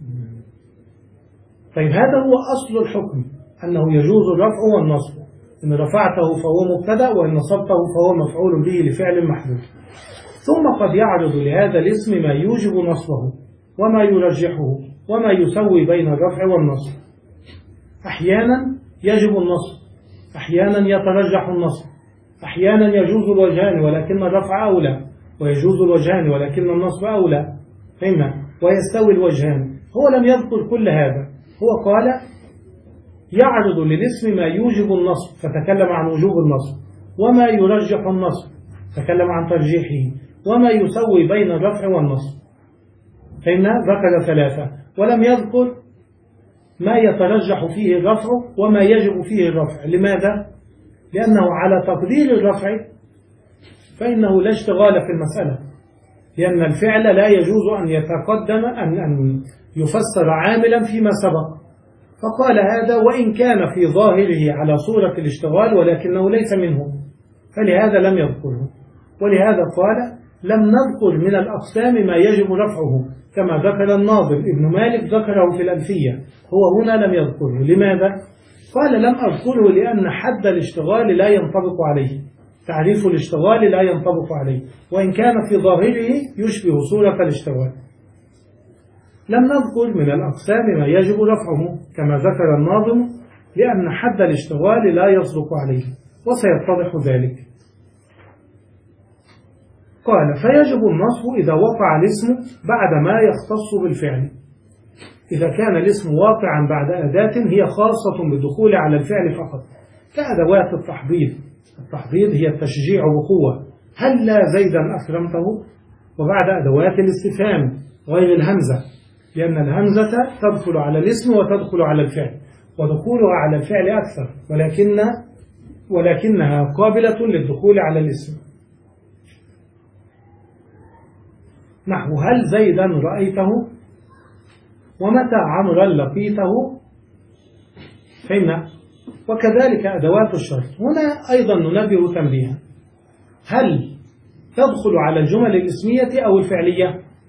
طيب هذا هو أصل الحكم، أنه يجوز الرفع والنصب، إن رفعته فهو مبتدأ، وإن نصبته فهو مفعول به لفعل محذوف. ثم قد يعرض لهذا الاسم ما يوجب نصبه وما يرجحه وما يسوي بين الرفع والنصب. أحيانا يجب النصب، أحيانا يترجح النصب، أحيانا يجوز الوجهان ولكن الرفع أولى، ويجوز الوجهان ولكن النصب أولى، فهمنا؟ ويستوي الوجهان. هو لم يذكر كل هذا، هو قال يعرض للاسم ما يوجب النصب فتكلم عن وجوب النصب، وما يرجح النصب تكلم عن ترجيحه، وما يسوي بين الرفع والنصب، فإن ذكر ثلاثة، ولم يذكر ما يترجح فيه الرفع وما يجب فيه الرفع. لماذا؟ لأنه على تقدير الرفع فإنه لا اشتغال في المسألة، لأن الفعل لا يجوز أن يتقدم أن, أن يفسر عاملا فيما سبق، فقال هذا وإن كان في ظاهره على صورة الاشتغال ولكنه ليس منه، فلهذا لم يذكره. ولهذا قال لم نذكر من الأقسام ما يجب رفعه، كما ذكر الناظر ابن مالك ذكره في الألفية، هو هنا لم يذكره. لماذا؟ قال لم أذكره لأن حد الاشتغال لا ينطبق عليه، تعريف الاشتغال لا ينطبق عليه، وإن كان في ظاهره يشبه صورة الاشتغال. لم نذكر من الأقسام ما يجب رفعه كما ذكر الناظم لأن حد الاشتغال لا يصدق عليه، وسيتضح ذلك. قال فيجب النصب إذا وقع الاسم بعد ما يختص بالفعل. إذا كان الاسم واقعا بعد أداة هي خاصة بالدخول على الفعل فقط، كأدوات التحضيض. التحضيض هي التشجيع بقوة، هل لا زيدا أكرمته، وبعد أدوات الاستفهام غير الهمزة، لأن الهمزة تدخل على الاسم وتدخل على الفعل، ودخولها على الفعل أكثر، ولكن ولكنها قابلة للدخول على الاسم. نحو هل زيدا رأيته، ومتى عمرا لقيته، فهمنا. وكذلك أدوات الشرط. هنا أيضا ننبه تنبيها، هل تدخل على الجمل الاسمية أو الفعلية؟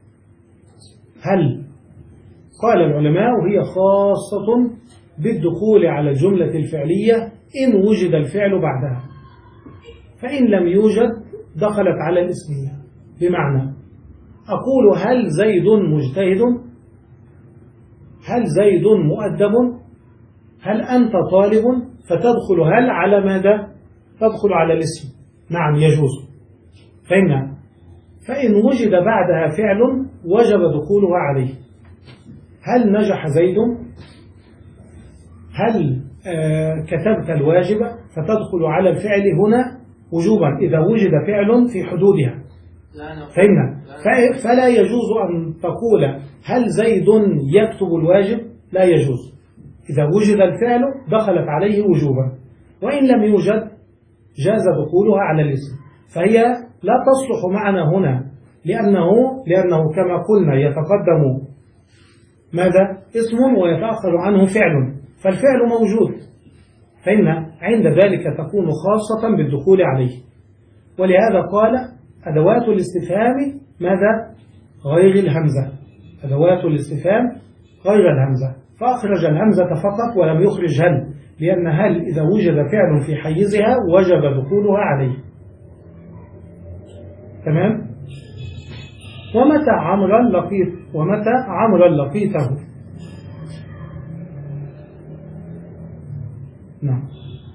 هل قال العلماء هي خاصة بالدخول على الجملة الفعلية إن وجد الفعل بعدها، فإن لم يوجد دخلت على الاسمية. بمعنى أقول هل زيد مجتهد، هل زيد مؤدب، هل أنت طالب، فتدخل هل على ماذا؟ تدخل على الاسم. نعم يجوز، فإن فإن وجد بعدها فعل وجب دخولها عليه. هل نجح زيد، هل آه كتبت الواجب، فتدخل على الفعل هنا وجوبا إذا وجد فعل في حدودها. فإن فلا يجوز أن تقول هل زيد يكتب الواجب، لا يجوز. إذا وجد الفعل دخلت عليه وجوبا، وإن لم يوجد جاز دخولها على الاسم. فهي لا تصلح معنا هنا، لأنه, لأنه كما قلنا يتقدم ماذا؟ اسم ويتأخر عنه فعل، فالفعل موجود، فإن عند ذلك تكون خاصة بالدخول عليه. ولهذا قال أدوات الاستفهام ماذا؟ غير الهمزة. أدوات الاستفهام غير الهمزة، فأخرج الهمزة فقط ولم يخرج هل، لأن هل إذا وجد فعل في حيزها وجب دخولها عليه. تمام؟ ومتى عمرا لقيت، ومتى عمرا لقيته. نعم.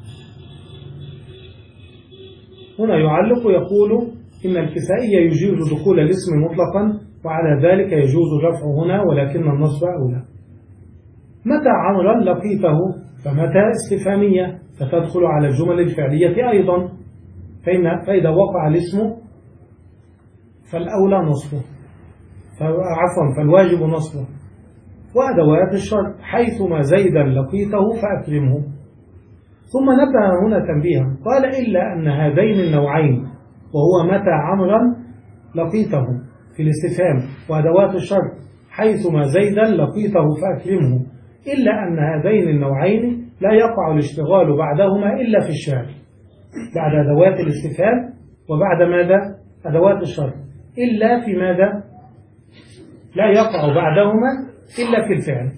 هنا يعلق يقول إن الكسائي يجوز دخول الاسم مطلقا، وعلى ذلك يجوز الرفع هنا ولكن النصب أولى. متى عمرا لقيته، فمتى استفهامية فتدخل على الجمل الفعلية أيضا، فإن فإذا وقع الاسم فالأولى نصبه، عفوا فالواجب نصبه. وأدوات الشرط حيثما زيدا لقيته فأكرمه. ثم نبه هنا تنبيها، قال إلا أن هذين النوعين، وهو متى عمرا لقيته في الاستفهام وأدوات الشرط حيثما زيدا لقيته فأكرمه، إلا أن هذين النوعين لا يقع الاشتغال بعدهما إلا في الشعر، بعد أدوات الاستفهام وبعد ماذا؟ أدوات الشرط، إلا في ماذا؟ لا يقع بعدهما إلا في الفعل.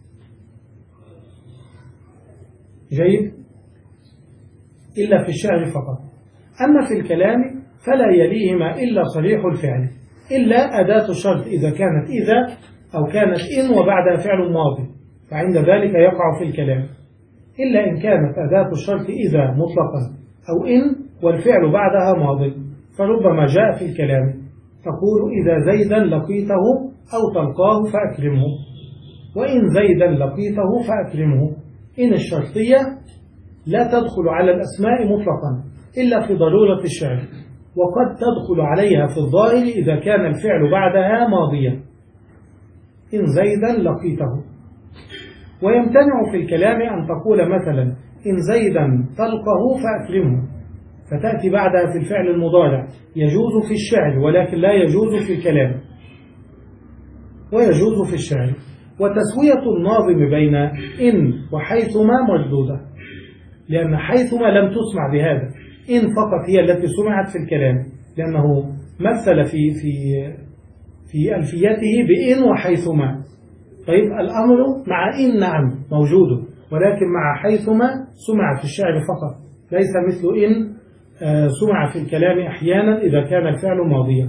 جيد؟ إلا في الشعر فقط. أما في الكلام فلا يليهما إلا صريح الفعل، إلا أداة الشرط إذا كانت إذا أو كانت إن وبعدها فعل ماضي، فعند ذلك يقع في الكلام. إلا إن كانت أداة الشرط إذا مطلقا أو إن والفعل بعدها ماضي، فربما جاء في الكلام تقول إذا زيدا لقيته أو تلقاه فأكرمه، وإن زيدا لقيته فأكرمه. إن الشرطية لا تدخل على الأسماء مطلقا إلا في ضرورة الشعر، وقد تدخل عليها في الظاهر إذا كان الفعل بعدها ماضيا، إن زيدا لقيته. ويمتنع في الكلام أن تقول مثلا إن زيدا تلقه فأكرمه، فتأتي بعدها في الفعل المضارع، يجوز في الشعر ولكن لا يجوز في الكلام، ويجوز في الشعر. وتسوية الناظم بين إن وحيثما مردودة، لأن حيثما لم تسمع بهذا، إن فقط هي التي سمعت في الكلام، لأنه مثل في في في ألفيته بإن وحيثما. طيب الأمر مع إن نعم موجود، ولكن مع حيثما سمع في الشعر فقط، ليس مثل إن سمع في الكلام أحيانا إذا كان الفعل ماضيا.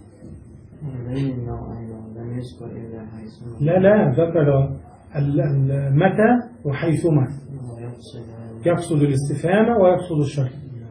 لا لا ذكر متى وحيثما، يقصد الاستفهام ويقصد الشرط.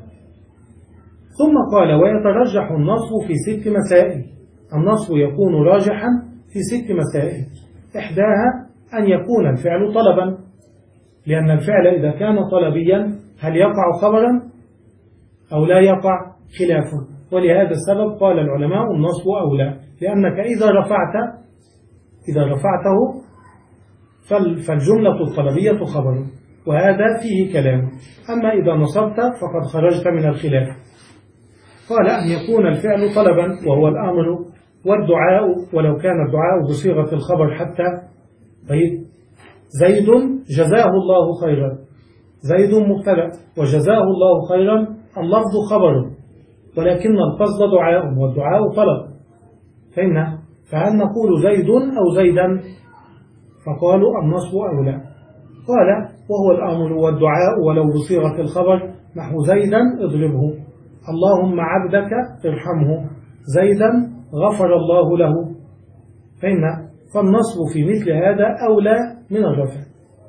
ثم قال ويترجح النصب في ست مسائل. النصب يكون راجحا في ست مسائل، إحداها أن يكون الفعل طلبا، لأن الفعل إذا كان طلبيا هل يقع خبرا أو لا يقع؟ خلافه. ولهذا السبب قال العلماء النصب أولى، لأنك إذا رفعت إذا رفعته فالجملة الطلبية خبر، وهذا فيه كلام. أما إذا نصبت فقد خرجت من الخلاف. قال أن يكون الفعل طلبا وهو الأمر والدعاء، ولو كان الدعاء بصيغة الخبر حتى. طيب زيد جزاه الله خيرا، زيد مبتدأ وجزاه الله خيرا اللفظ خبر، ولكن القصد دعاء والدعاء طلب. فهمنا؟ فهل نقول زيد أو زيدا؟ فقالوا النصب أولى. قال وهو الأمر والدعاء ولو بصيغة الخبر، نحو زيدا اضربه، اللهم عبدك ارحمه، زيدا غفر الله له. فهمنا؟ فالنصب في مثل هذا أولى من الرفع.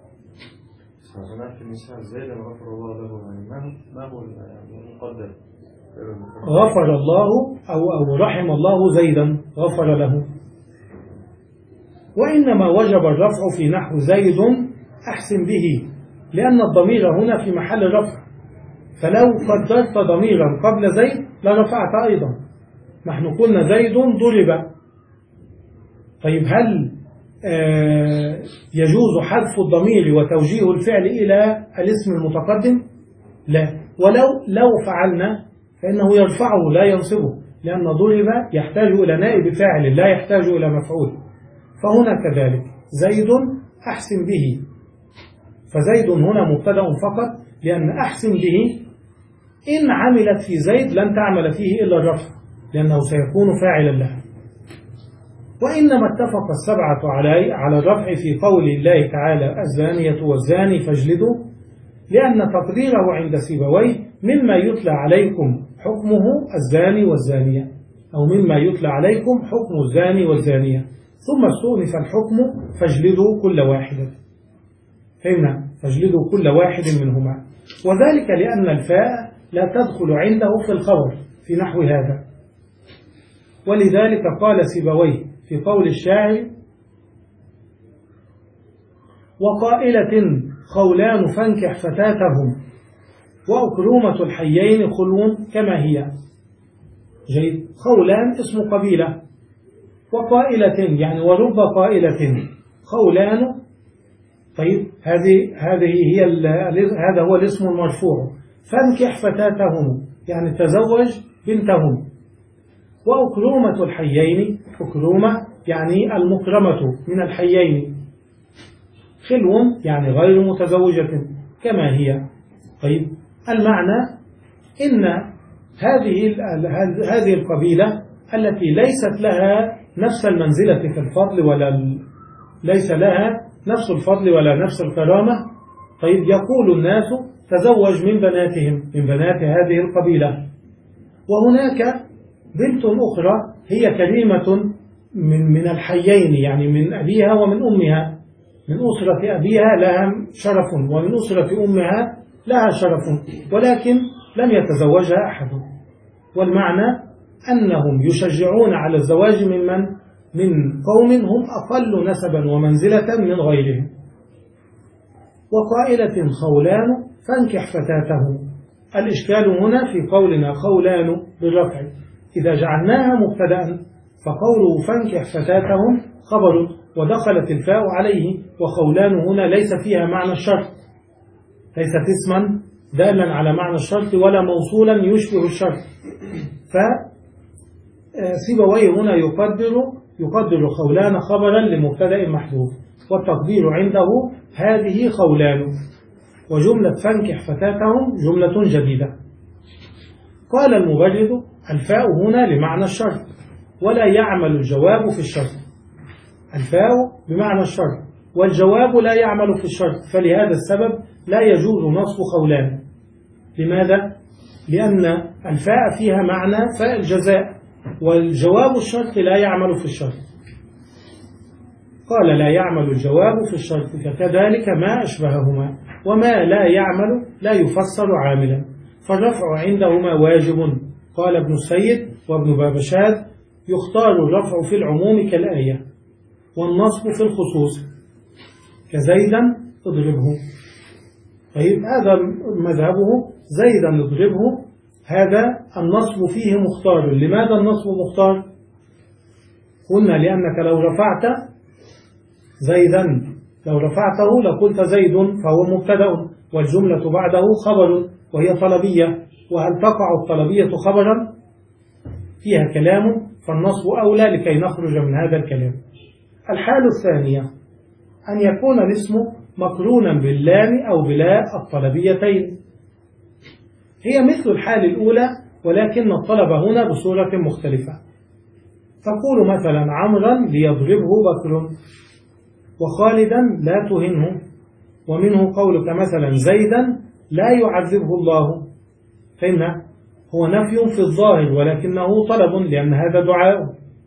في مثال زيدا غفر الله له، ما هو المقدر؟ غفر الله أو, أو رحم الله زيدا غفر له. وإنما وجب الرفع في نحو زيد أحسن به، لأن الضمير هنا في محل رفع، فلو قدرت ضميرا قبل زيد لرفعت أيضا. نحن قلنا زيد ضرب. طيب هل آه يجوز حذف الضمير وتوجيه الفعل إلى الاسم المتقدم؟ لا. ولو لو فعلنا فإنه يرفعه لا ينصبه، لأن ضرب يحتاج إلى نائب فاعل لا يحتاج إلى مفعول. فهنا كذلك زيد أحسن به، فزيد هنا مبتدأ فقط، لأن أحسن به إن عملت في زيد لن تعمل فيه إلا الرفع، لأنه سيكون فاعلا لها. وإنما اتفق السبعة على على الرفع في قول الله تعالى الزانية والزاني فاجلدوا، لأن تقديره عند سيبويه مما يتلى عليكم حكمه الزاني والزانية، أو مما يتلى عليكم حكم الزاني والزانية، ثم استؤنف الحكم فاجلدوا كل واحد. فهمنا؟ فاجلدوا كل واحد منهما، وذلك لأن الفاء لا تدخل عنده في الخبر في نحو هذا. ولذلك قال سيبويه في قول الشاعر وقائلة خولان فانكح فتاتهم وأكرومة الحيين خلو كما هي. جيد. خولان اسم قبيلة، وقائلة يعني ورب قائلة، خولان. طيب هذه هذه هي هذا هو الاسم المرفوع. فانكح فتاتهم يعني تزوج بنتهم. وأكرومة الحيين، أكرومة يعني المكرمة من الحيين، خلو يعني غير متزوجة كما هي. طيب المعنى إن هذه هذه القبيلة التي ليست لها نفس المنزلة في الفضل ولا ليس لها نفس الفضل ولا نفس الكرامة، طيب يقول الناس تزوج من بناتهم، من بنات هذه القبيلة. وهناك بنت أخرى هي كريمة من من الحيين، يعني من أبيها ومن أمها، من أسرة أبيها لها شرف ومن أسرة أمها لها شرف، ولكن لم يتزوجها أحد. والمعنى أنهم يشجعون على الزواج ممن من قوم هم أقل نسبا ومنزلة من غيرهم. وقائلة خولان فانكح فتاته. الإشكال هنا في قولنا خولان بالرفع، إذا جعلناها مبتدأ فقوله فانكح فتاتهم خبر ودخلت الفاء عليه، وخولان هنا ليس فيها معنى الشرط، ليست اسما دالا على معنى الشرط ولا موصولا يشبه الشرط. فسيبويه هنا يقدر يقدر خولان خبرا لمبتدأ محذوف، والتقدير عنده هذه خولان، وجملة فانكح فتاتهم جملة جديدة. قال المبرد الفاء هنا لمعنى الشرط ولا يعمل الجواب في الشرط. الفاء بمعنى الشرط والجواب لا يعمل في الشرط، فلهذا السبب لا يجوز نصب خولان. لماذا؟ لأن الفاء فيها معنى فاء الجزاء، والجواب الشرط لا يعمل في الشرط. قال لا يعمل الجواب في الشرط، فكذلك ما أشبههما، وما لا يعمل لا يفسر عاملا، فالرفع عندهما واجب. قال ابن السيد وابن بابشاد يختار الرفع في العموم كالآية، والنصب في الخصوص. كزيدا اضربه. طيب هذا مذهبه زيدا اضربه، هذا النصب فيه مختار. لماذا النصب مختار؟ قلنا لأنك لو رفعت زيدا لو رفعته لقلت زيد فهو مبتدأ والجملة بعده خبر وهي طلبية، وهل تقع الطلبية خبرا؟ فيها كلام، فالنصب أولى لكي نخرج من هذا الكلام. الحالة الثانية أن يكون الاسم مقرونا باللام أو بلا الطلبيتين، هي مثل الحال الأولى ولكن الطلب هنا بصورة مختلفة. تقول مثلا عمرا ليضربه بكر، وخالدا لا تهنه، ومنه قولك مثلا زيدا لا يعذبه الله، فإن هو نفي في الظاهر ولكنه طلب لأن هذا دعاء.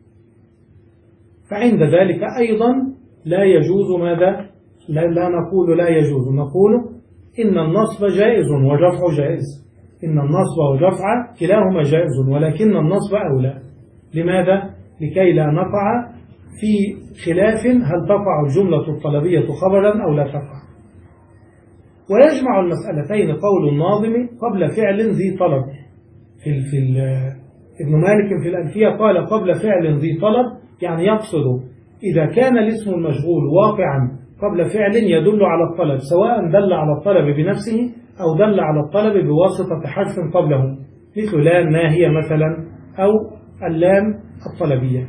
فعند ذلك أيضا لا يجوز ماذا؟ لا, لا نقول لا يجوز، نقول إن النصب جائز والرفع جائز، إن النصب والرفع كلاهما جائز ولكن النصب أولى. لماذا؟ لكي لا نقع في خلاف هل تقع الجملة الطلبية خبرا أو لا تقع. ويجمع المسألتين قول الناظم قبل فعل ذي طلب. في, في ابن مالك في الألفية قال قبل فعل ذي طلب، يعني يقصد إذا كان الاسم المشغول واقعا قبل فعل يدل على الطلب، سواء دل على الطلب بنفسه أو دل على الطلب بواسطة حرف قبله، مثل لام ناهية مثلا أو اللام الطلبية،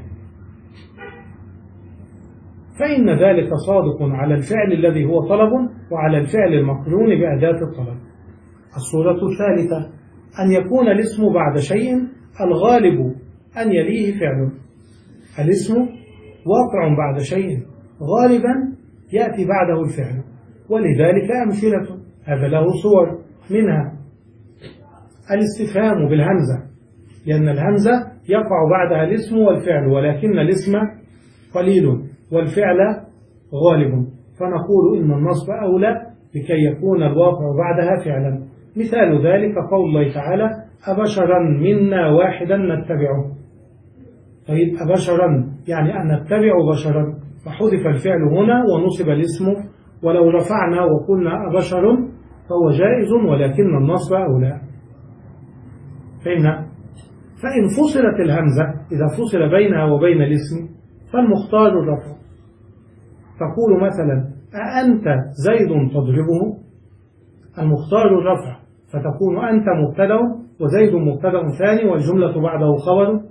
فإن ذلك صادق على الفعل الذي هو طلب وعلى الفعل المقرون بأداة الطلب. الصورة الثالثة أن يكون الاسم بعد شيء الغالب أن يليه فعل. الاسم واقع بعد شيء غالبا يأتي بعده الفعل، ولذلك أمثلة هذا له صور، منها الاستفهام بالهمزة، لأن الهمزة يقع بعدها الاسم والفعل ولكن الاسم قليل والفعل غالب، فنقول إن النصب أولى لكي يكون الواقع بعدها فعلا. مثال ذلك قول الله تعالى أبشرا منا واحدا نتبعه. طيب أبشرا يعني أن نتبع بشرا، فحذف الفعل هنا ونصب الاسم، ولو رفعنا وقلنا أبشر فهو جائز ولكن النصب أولى. فإن فإن فصلت الهمزة إذا فصل بينها وبين الاسم فالمختار الرفع. تقول مثلا أأنت زيد تضربه، المختار الرفع، فتكون أنت مبتدأ وزيد مبتدأ ثاني والجملة بعده خبر،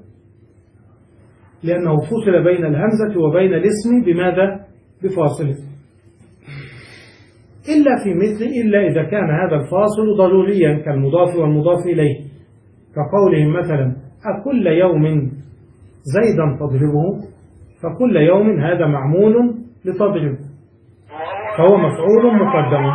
لأنه فصل بين الهمزة وبين الاسم بماذا؟ بفاصل. إلا في مثل إلا إذا كان هذا الفاصل ضروريا كالمضاف والمضاف إليه، كقولهم مثلا أكل يوم زيدا تضربه، فكل يوم هذا معمول لتضرب فهو مفعول مقدم،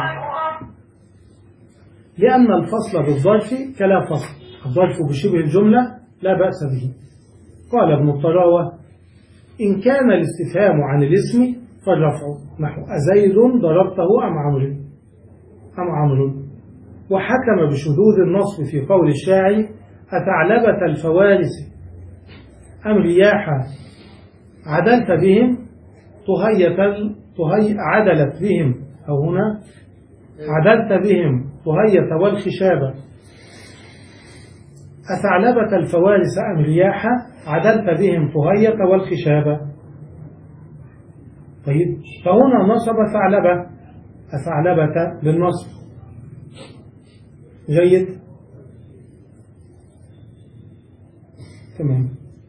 لأن الفصل بالظرف كلا فصل، الظرف بشبه الجملة لا بأس به. قال ابن الطراوة إن كان الاستفهام عن الاسم فالرفع، نحو أزيد ضربته أم عمرو أم عمرو. وحكم بشذوذ النصب في قول الشاعر أثعلبة الفوارس أم رياحا عدلت بهم طهية طهي عدلت بهم، أو هنا عدلت بهم طهية والخشابة. أثعلبة الفوارس أم رياحا عدلت بهم طهية والخشابة. طيب فهنا نصب ثعلبة، أثعلبة بالنصب، جيد تمام.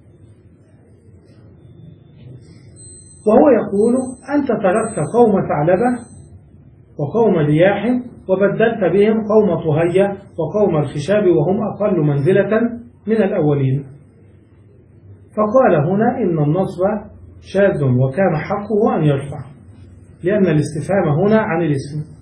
وهو يقول أنت تركت قوم ثعلبة وقوم رياح وبدلت بهم قوم طهية وقوم الخشاب وهم أقل منزلة من الأولين. فقال هنا إن النصب شاذ وكان حقه أن يرفع، لأن الاستفهام هنا عن الاسم.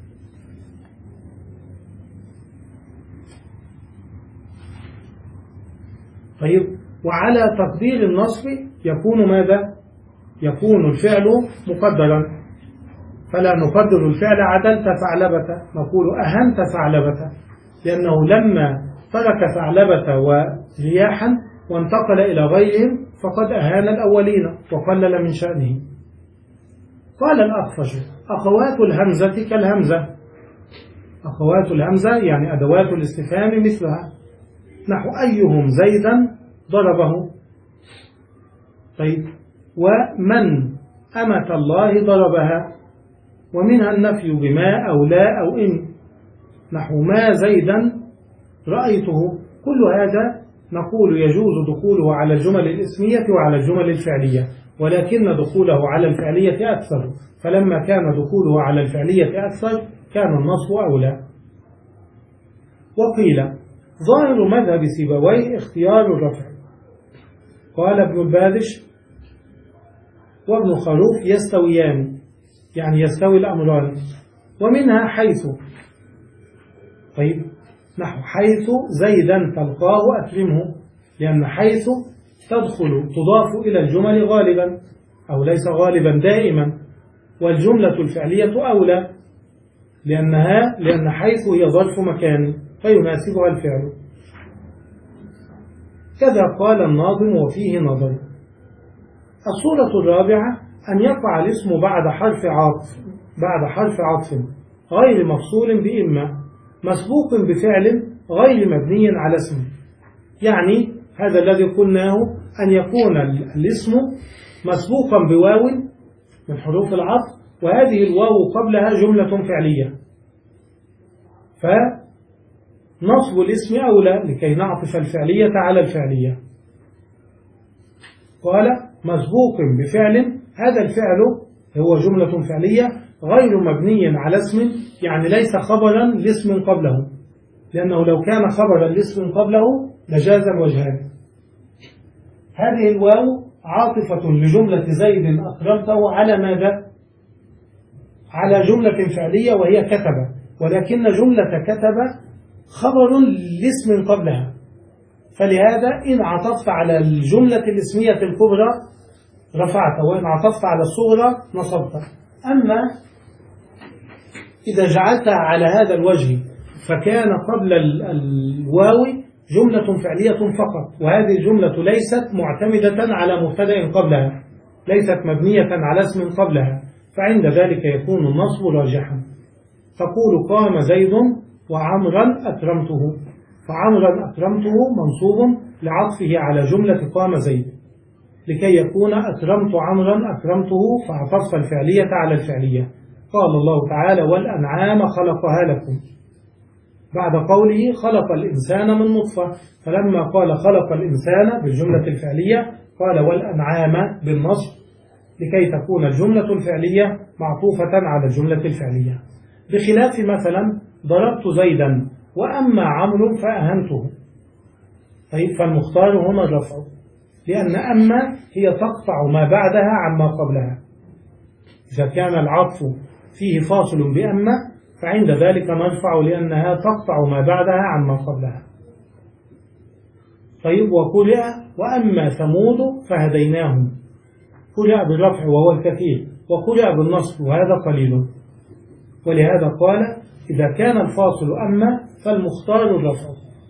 طيب وعلى تقدير النصب يكون ماذا؟ يكون الفعل مقدرا، فلا نقدر الفعل عدلت ثعلبة، نقول أهنت ثعلبة، لأنه لما ترك ثعلبة ورياحا وانتقل إلى غيرهم فقد أهان الأولين وقلل من شأنه. قال الأخفش أخوات الهمزة كالهمزة. أخوات الهمزة يعني أدوات الاستفهام مثلها، نحو أيهم زيدا ضربه. طيب، ومن أمة الله ضربها، ومنها النفي بما أو لا أو إن، نحو ما زيدا رأيته. كل هذا نقول يجوز دخوله على الجمل الاسمية وعلى الجمل الفعلية، ولكن دخوله على الفعلية أكثر، فلما كان دخوله على الفعلية أكثر كان النصب أولى. وقيل ظاهر مذهب سيبويه اختيار الرفع. قال ابن البادش وابن خروف يستويان، يعني يستوي الأمران. ومنها حيث. طيب، نحو حيث زيدا تلقاه أكرمه، لأن حيث تدخل تضاف إلى الجمل غالبا، أو ليس غالبا دائما، والجملة الفعلية أولى لأنها لأن حيث هي ظرف مكان فيناسبها الفعل. كذا قال الناظم وفيه نظر. الصورة الرابعة أن يقع الاسم بعد حرف عطف بعد حرف عطف غير مفصول بإما، مسبوق بفعل غير مبني على اسم. يعني هذا الذي قلناه، أن يكون الاسم مسبوقا بواو من حروف العطف، وهذه الواو قبلها جملة فعلية، فنصب الاسم أولى لكي نعطف الفعلية على الفعلية. قال مسبوق بفعل، هذا الفعل هو جملة فعلية غير مبني على اسم، يعني ليس خبرا لاسم قبله، لأنه لو كان خبرا لاسم قبله لجاز الوجهان. هذه الواو عاطفة لجملة زيد أكرمته على ماذا؟ على جملة فعلية وهي كتب، ولكن جملة كتب خبر لاسم قبلها، فلهذا إن عطفت على الجملة الاسمية الكبرى رفعت، وإن عطفت على الصغرى نصبت. أما إذا جعلتها على هذا الوجه فكان قبل الواو جملة فعلية فقط، وهذه الجملة ليست معتمدة على مبتدأ قبلها، ليست مبنية على اسم قبلها، فعند ذلك يكون النصب راجحا. تقول قام زيد وعمرا أكرمته، فعمرا أكرمته منصوب لعطفه على جملة قام زيد، لكي يكون أكرمت عمرا أكرمته فعطفت الفعلية على الفعلية. قال الله تعالى والأنعام خلقها لكم، بعد قوله خلق الإنسان من نطفة، فلما قال خلق الإنسان بالجملة الفعلية قال والأنعام بالنصب، لكي تكون الجملة الفعلية معطوفة على الجملة الفعلية. بخلاف مثلا ضربت زيدا وأما عمرو فأهنته، طيب فالمختار هنا الرفع، لأن أما هي تقطع ما بعدها عما قبلها. إذا كان العطف فيه فاصل بأما فعند ذلك نرفع، لأنها تقطع ما بعدها عما قبلها. طيب، وقرئ وأما ثمود فهديناهم، قرئ بالرفع وهو الكثير، وقرئ بالنصب وهذا قليل، ولهذا قال إذا كان الفاصل أما فالمختار الرفع.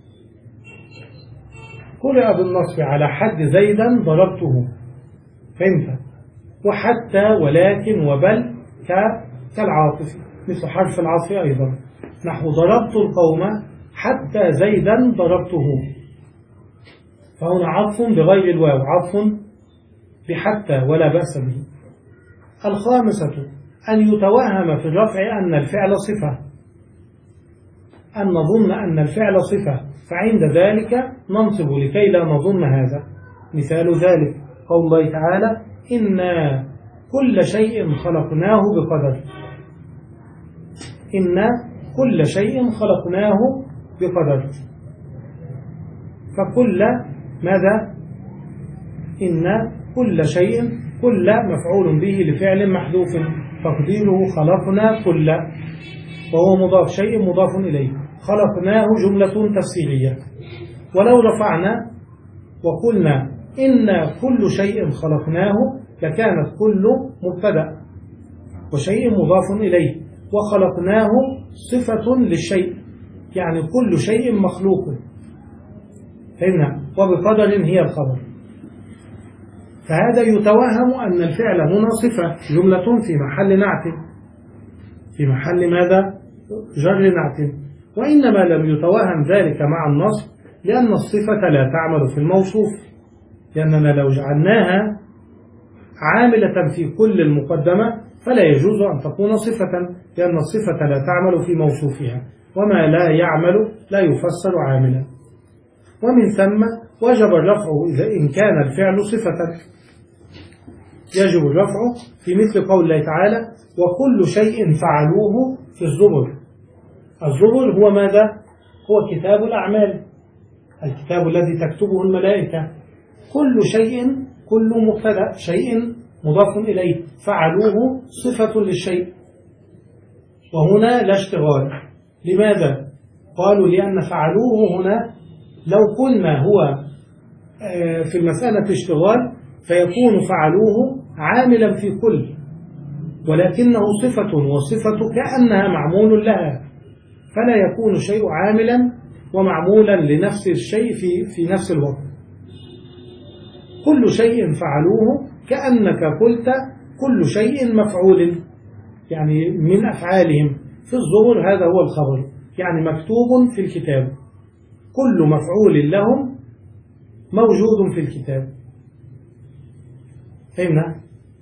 قرئ بالنصب على حد زيدا ضربته، فهمت؟ وحتى ولكن وبل كالعاطف، مثل حرف العطف أيضا، نحو ضربت القوم حتى زيدا ضربته، فهنا عطف بغير الواو، عطف بحتى ولا بأس به. الخامسة أن يتوهم في الرفع أن الفعل صفة، أن نظن أن الفعل صفة، فعند ذلك ننصب لكي لا نظن هذا. مثال ذلك قول الله تعالى إنا كل شيء خلقناه بقدر، إن كل شيء خلقناه بقدر، فكل ماذا؟ إن كل شيء، كل مفعول به لفعل محذوف تقديره خلقنا كل، وهو مضاف، شيء مضاف إليه، خلقناه جملة تفسيرية. ولو رفعنا وقلنا إن كل شيء خلقناه لكانت كل مبتدأ وشيء مضاف إليه، وخلقناه صفة للشيء، يعني كل شيء مخلوق، فهمنا؟ وبقدر هي الخبر. فهذا يتوهم أن الفعل هنا صفة جملة في محل نعت، في محل ماذا؟ جر نعت. وإنما لم يتوهم ذلك مع النصب لأن الصفة لا تعمل في الموصوف، لأننا لو جعلناها عاملة في كل المقدمة فلا يجوز أن تكون صفة، لأن الصفة لا تعمل في موصوفها، وما لا يعمل لا يفسر عاملا. ومن ثم وجب الرفع إذا إن كان الفعل صفة، يجب الرفع في مثل قول الله تعالى وكل شيء فعلوه في الزبر. الزبر هو ماذا؟ هو كتاب الأعمال، الكتاب الذي تكتبه الملائكة. كل شيء، كل مبتدأ، شيء مضاف إليه، فعلوه صفة للشيء، وهنا لا اشتغال. لماذا؟ قالوا لأن فعلوه هنا لو قلنا هو في المسألة اشتغال فيكون فعلوه عاملا في كل، ولكنه صفة، وصفة كأنها معمول لها، فلا يكون شيء عاملا ومعمولا لنفس الشيء في, في نفس الوقت. كل شيء فعلوه كأنك قلت كل شيء مفعول، يعني من أفعالهم في الزبر، هذا هو الخبر، يعني مكتوب في الكتاب، كل مفعول لهم موجود في الكتاب. فهمنا؟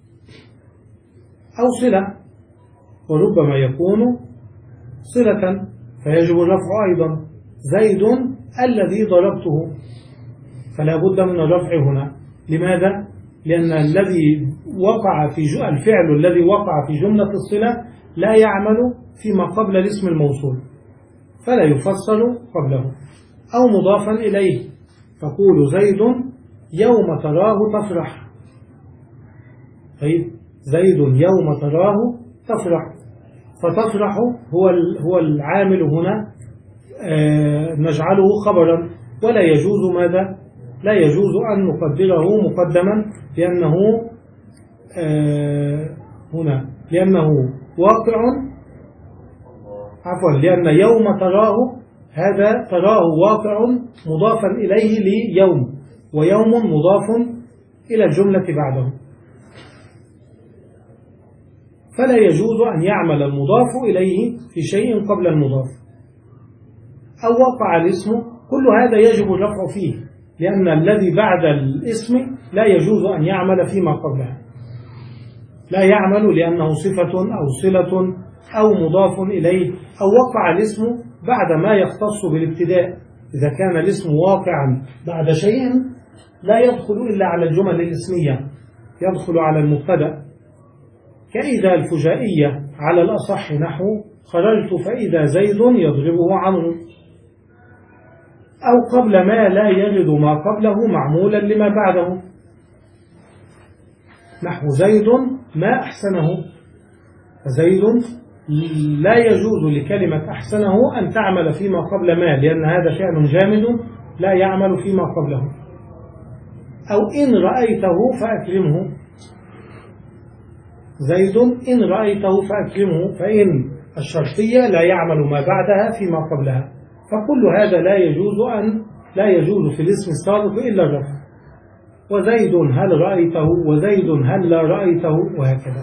أو صلة، وربما يكون صلة فيجب الرفع أيضا. زيد الذي ضربته، فلا بد من الرفع هنا. لماذا؟ لأن الذي وقع في الفعل الذي وقع في جملة الصلة لا يعمل فيما قبل الاسم الموصول، فلا يفصل قبله. أو مضافا إليه، تقول زيد يوم تراه تفرح. طيب زيد يوم تراه تفرح، فتفرح هو هو العامل هنا، آه نجعله خبرا، ولا يجوز ماذا؟ لا يجوز أن نقدره مقدما، لأنه آه هنا لأنه واقع، عفوا لأن يوم تراه هذا تراه واقع مضافا إليه ليوم، ويوم مضاف إلى الجملة بعده، فلا يجوز أن يعمل المضاف إليه في شيء قبل المضاف. أو وقع الاسم، كل هذا يجب الرفع فيه، لأن الذي بعد الاسم لا يجوز أن يعمل فيما قبلها، لا يعمل لأنه صفة أو صلة أو مضاف إليه. أو وقع الاسم بعد ما يختص بالابتداء، إذا كان الاسم واقعا بعد شيء لا يدخل إلا على الجمل الاسمية، يدخل على المبتدأ، كإذا الفجائية على الأصح نحو خرجت فإذا زيد يضربه عمرو. أو قبل ما لا يجد ما قبله معمولا لما بعده، نحو زيد ما أحسنه، فزيد لا يجوز لكلمة أحسنه أن تعمل فيما قبل ما، لأن هذا فعل جامد لا يعمل فيما قبله. أو إن رأيته فأكرمه، زيد إن رأيته فأكرمه، فإن الشرطية لا يعمل ما بعدها فيما قبلها، فكل هذا لا يجوز أن لا يجوز في الاسم السابق إلا الرفع. وزيد هل رأيته، وزيد هل لا رأيته، وهكذا.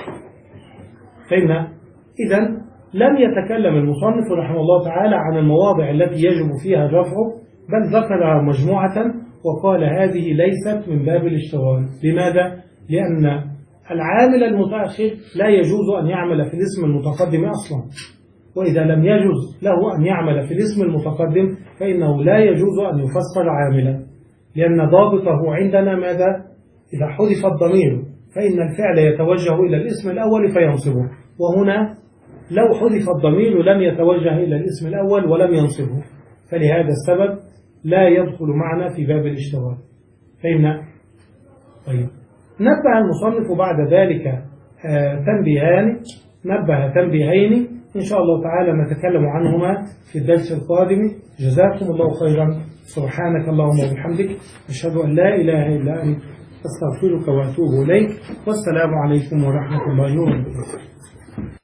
فإن إذن لم يتكلم المصنف رحمه الله تعالى عن المواضع التي يجب فيها الرفع، بل ذكرها مجموعة وقال هذه ليست من باب الاشتغال. لماذا؟ لأن العامل المتأخر لا يجوز أن يعمل في الاسم المتقدم أصلا، وإذا لم يجوز له أن يعمل في الاسم المتقدم فإنه لا يجوز أن يفسر عاملا، لأن ضابطه عندنا ماذا؟ إذا حذف الضمير فإن الفعل يتوجه إلى الاسم الأول فينصبه، وهنا لو حذف الضمير لم يتوجه إلى الاسم الأول ولم ينصبه، فلهذا السبب لا يدخل معنا في باب الاشتغال. فهمنا؟ طيب، نبه المصنف بعد ذلك آه تنبيهان، نبه تنبيهين إن شاء الله تعالى نتكلم عنهما في الدرس القادم. جزاكم الله خيرا، سبحانك اللهم وبحمدك، أشهد أن لا إله إلا أنت، أستغفرك وأتوب إليك، والسلام عليكم ورحمة الله وبركاته.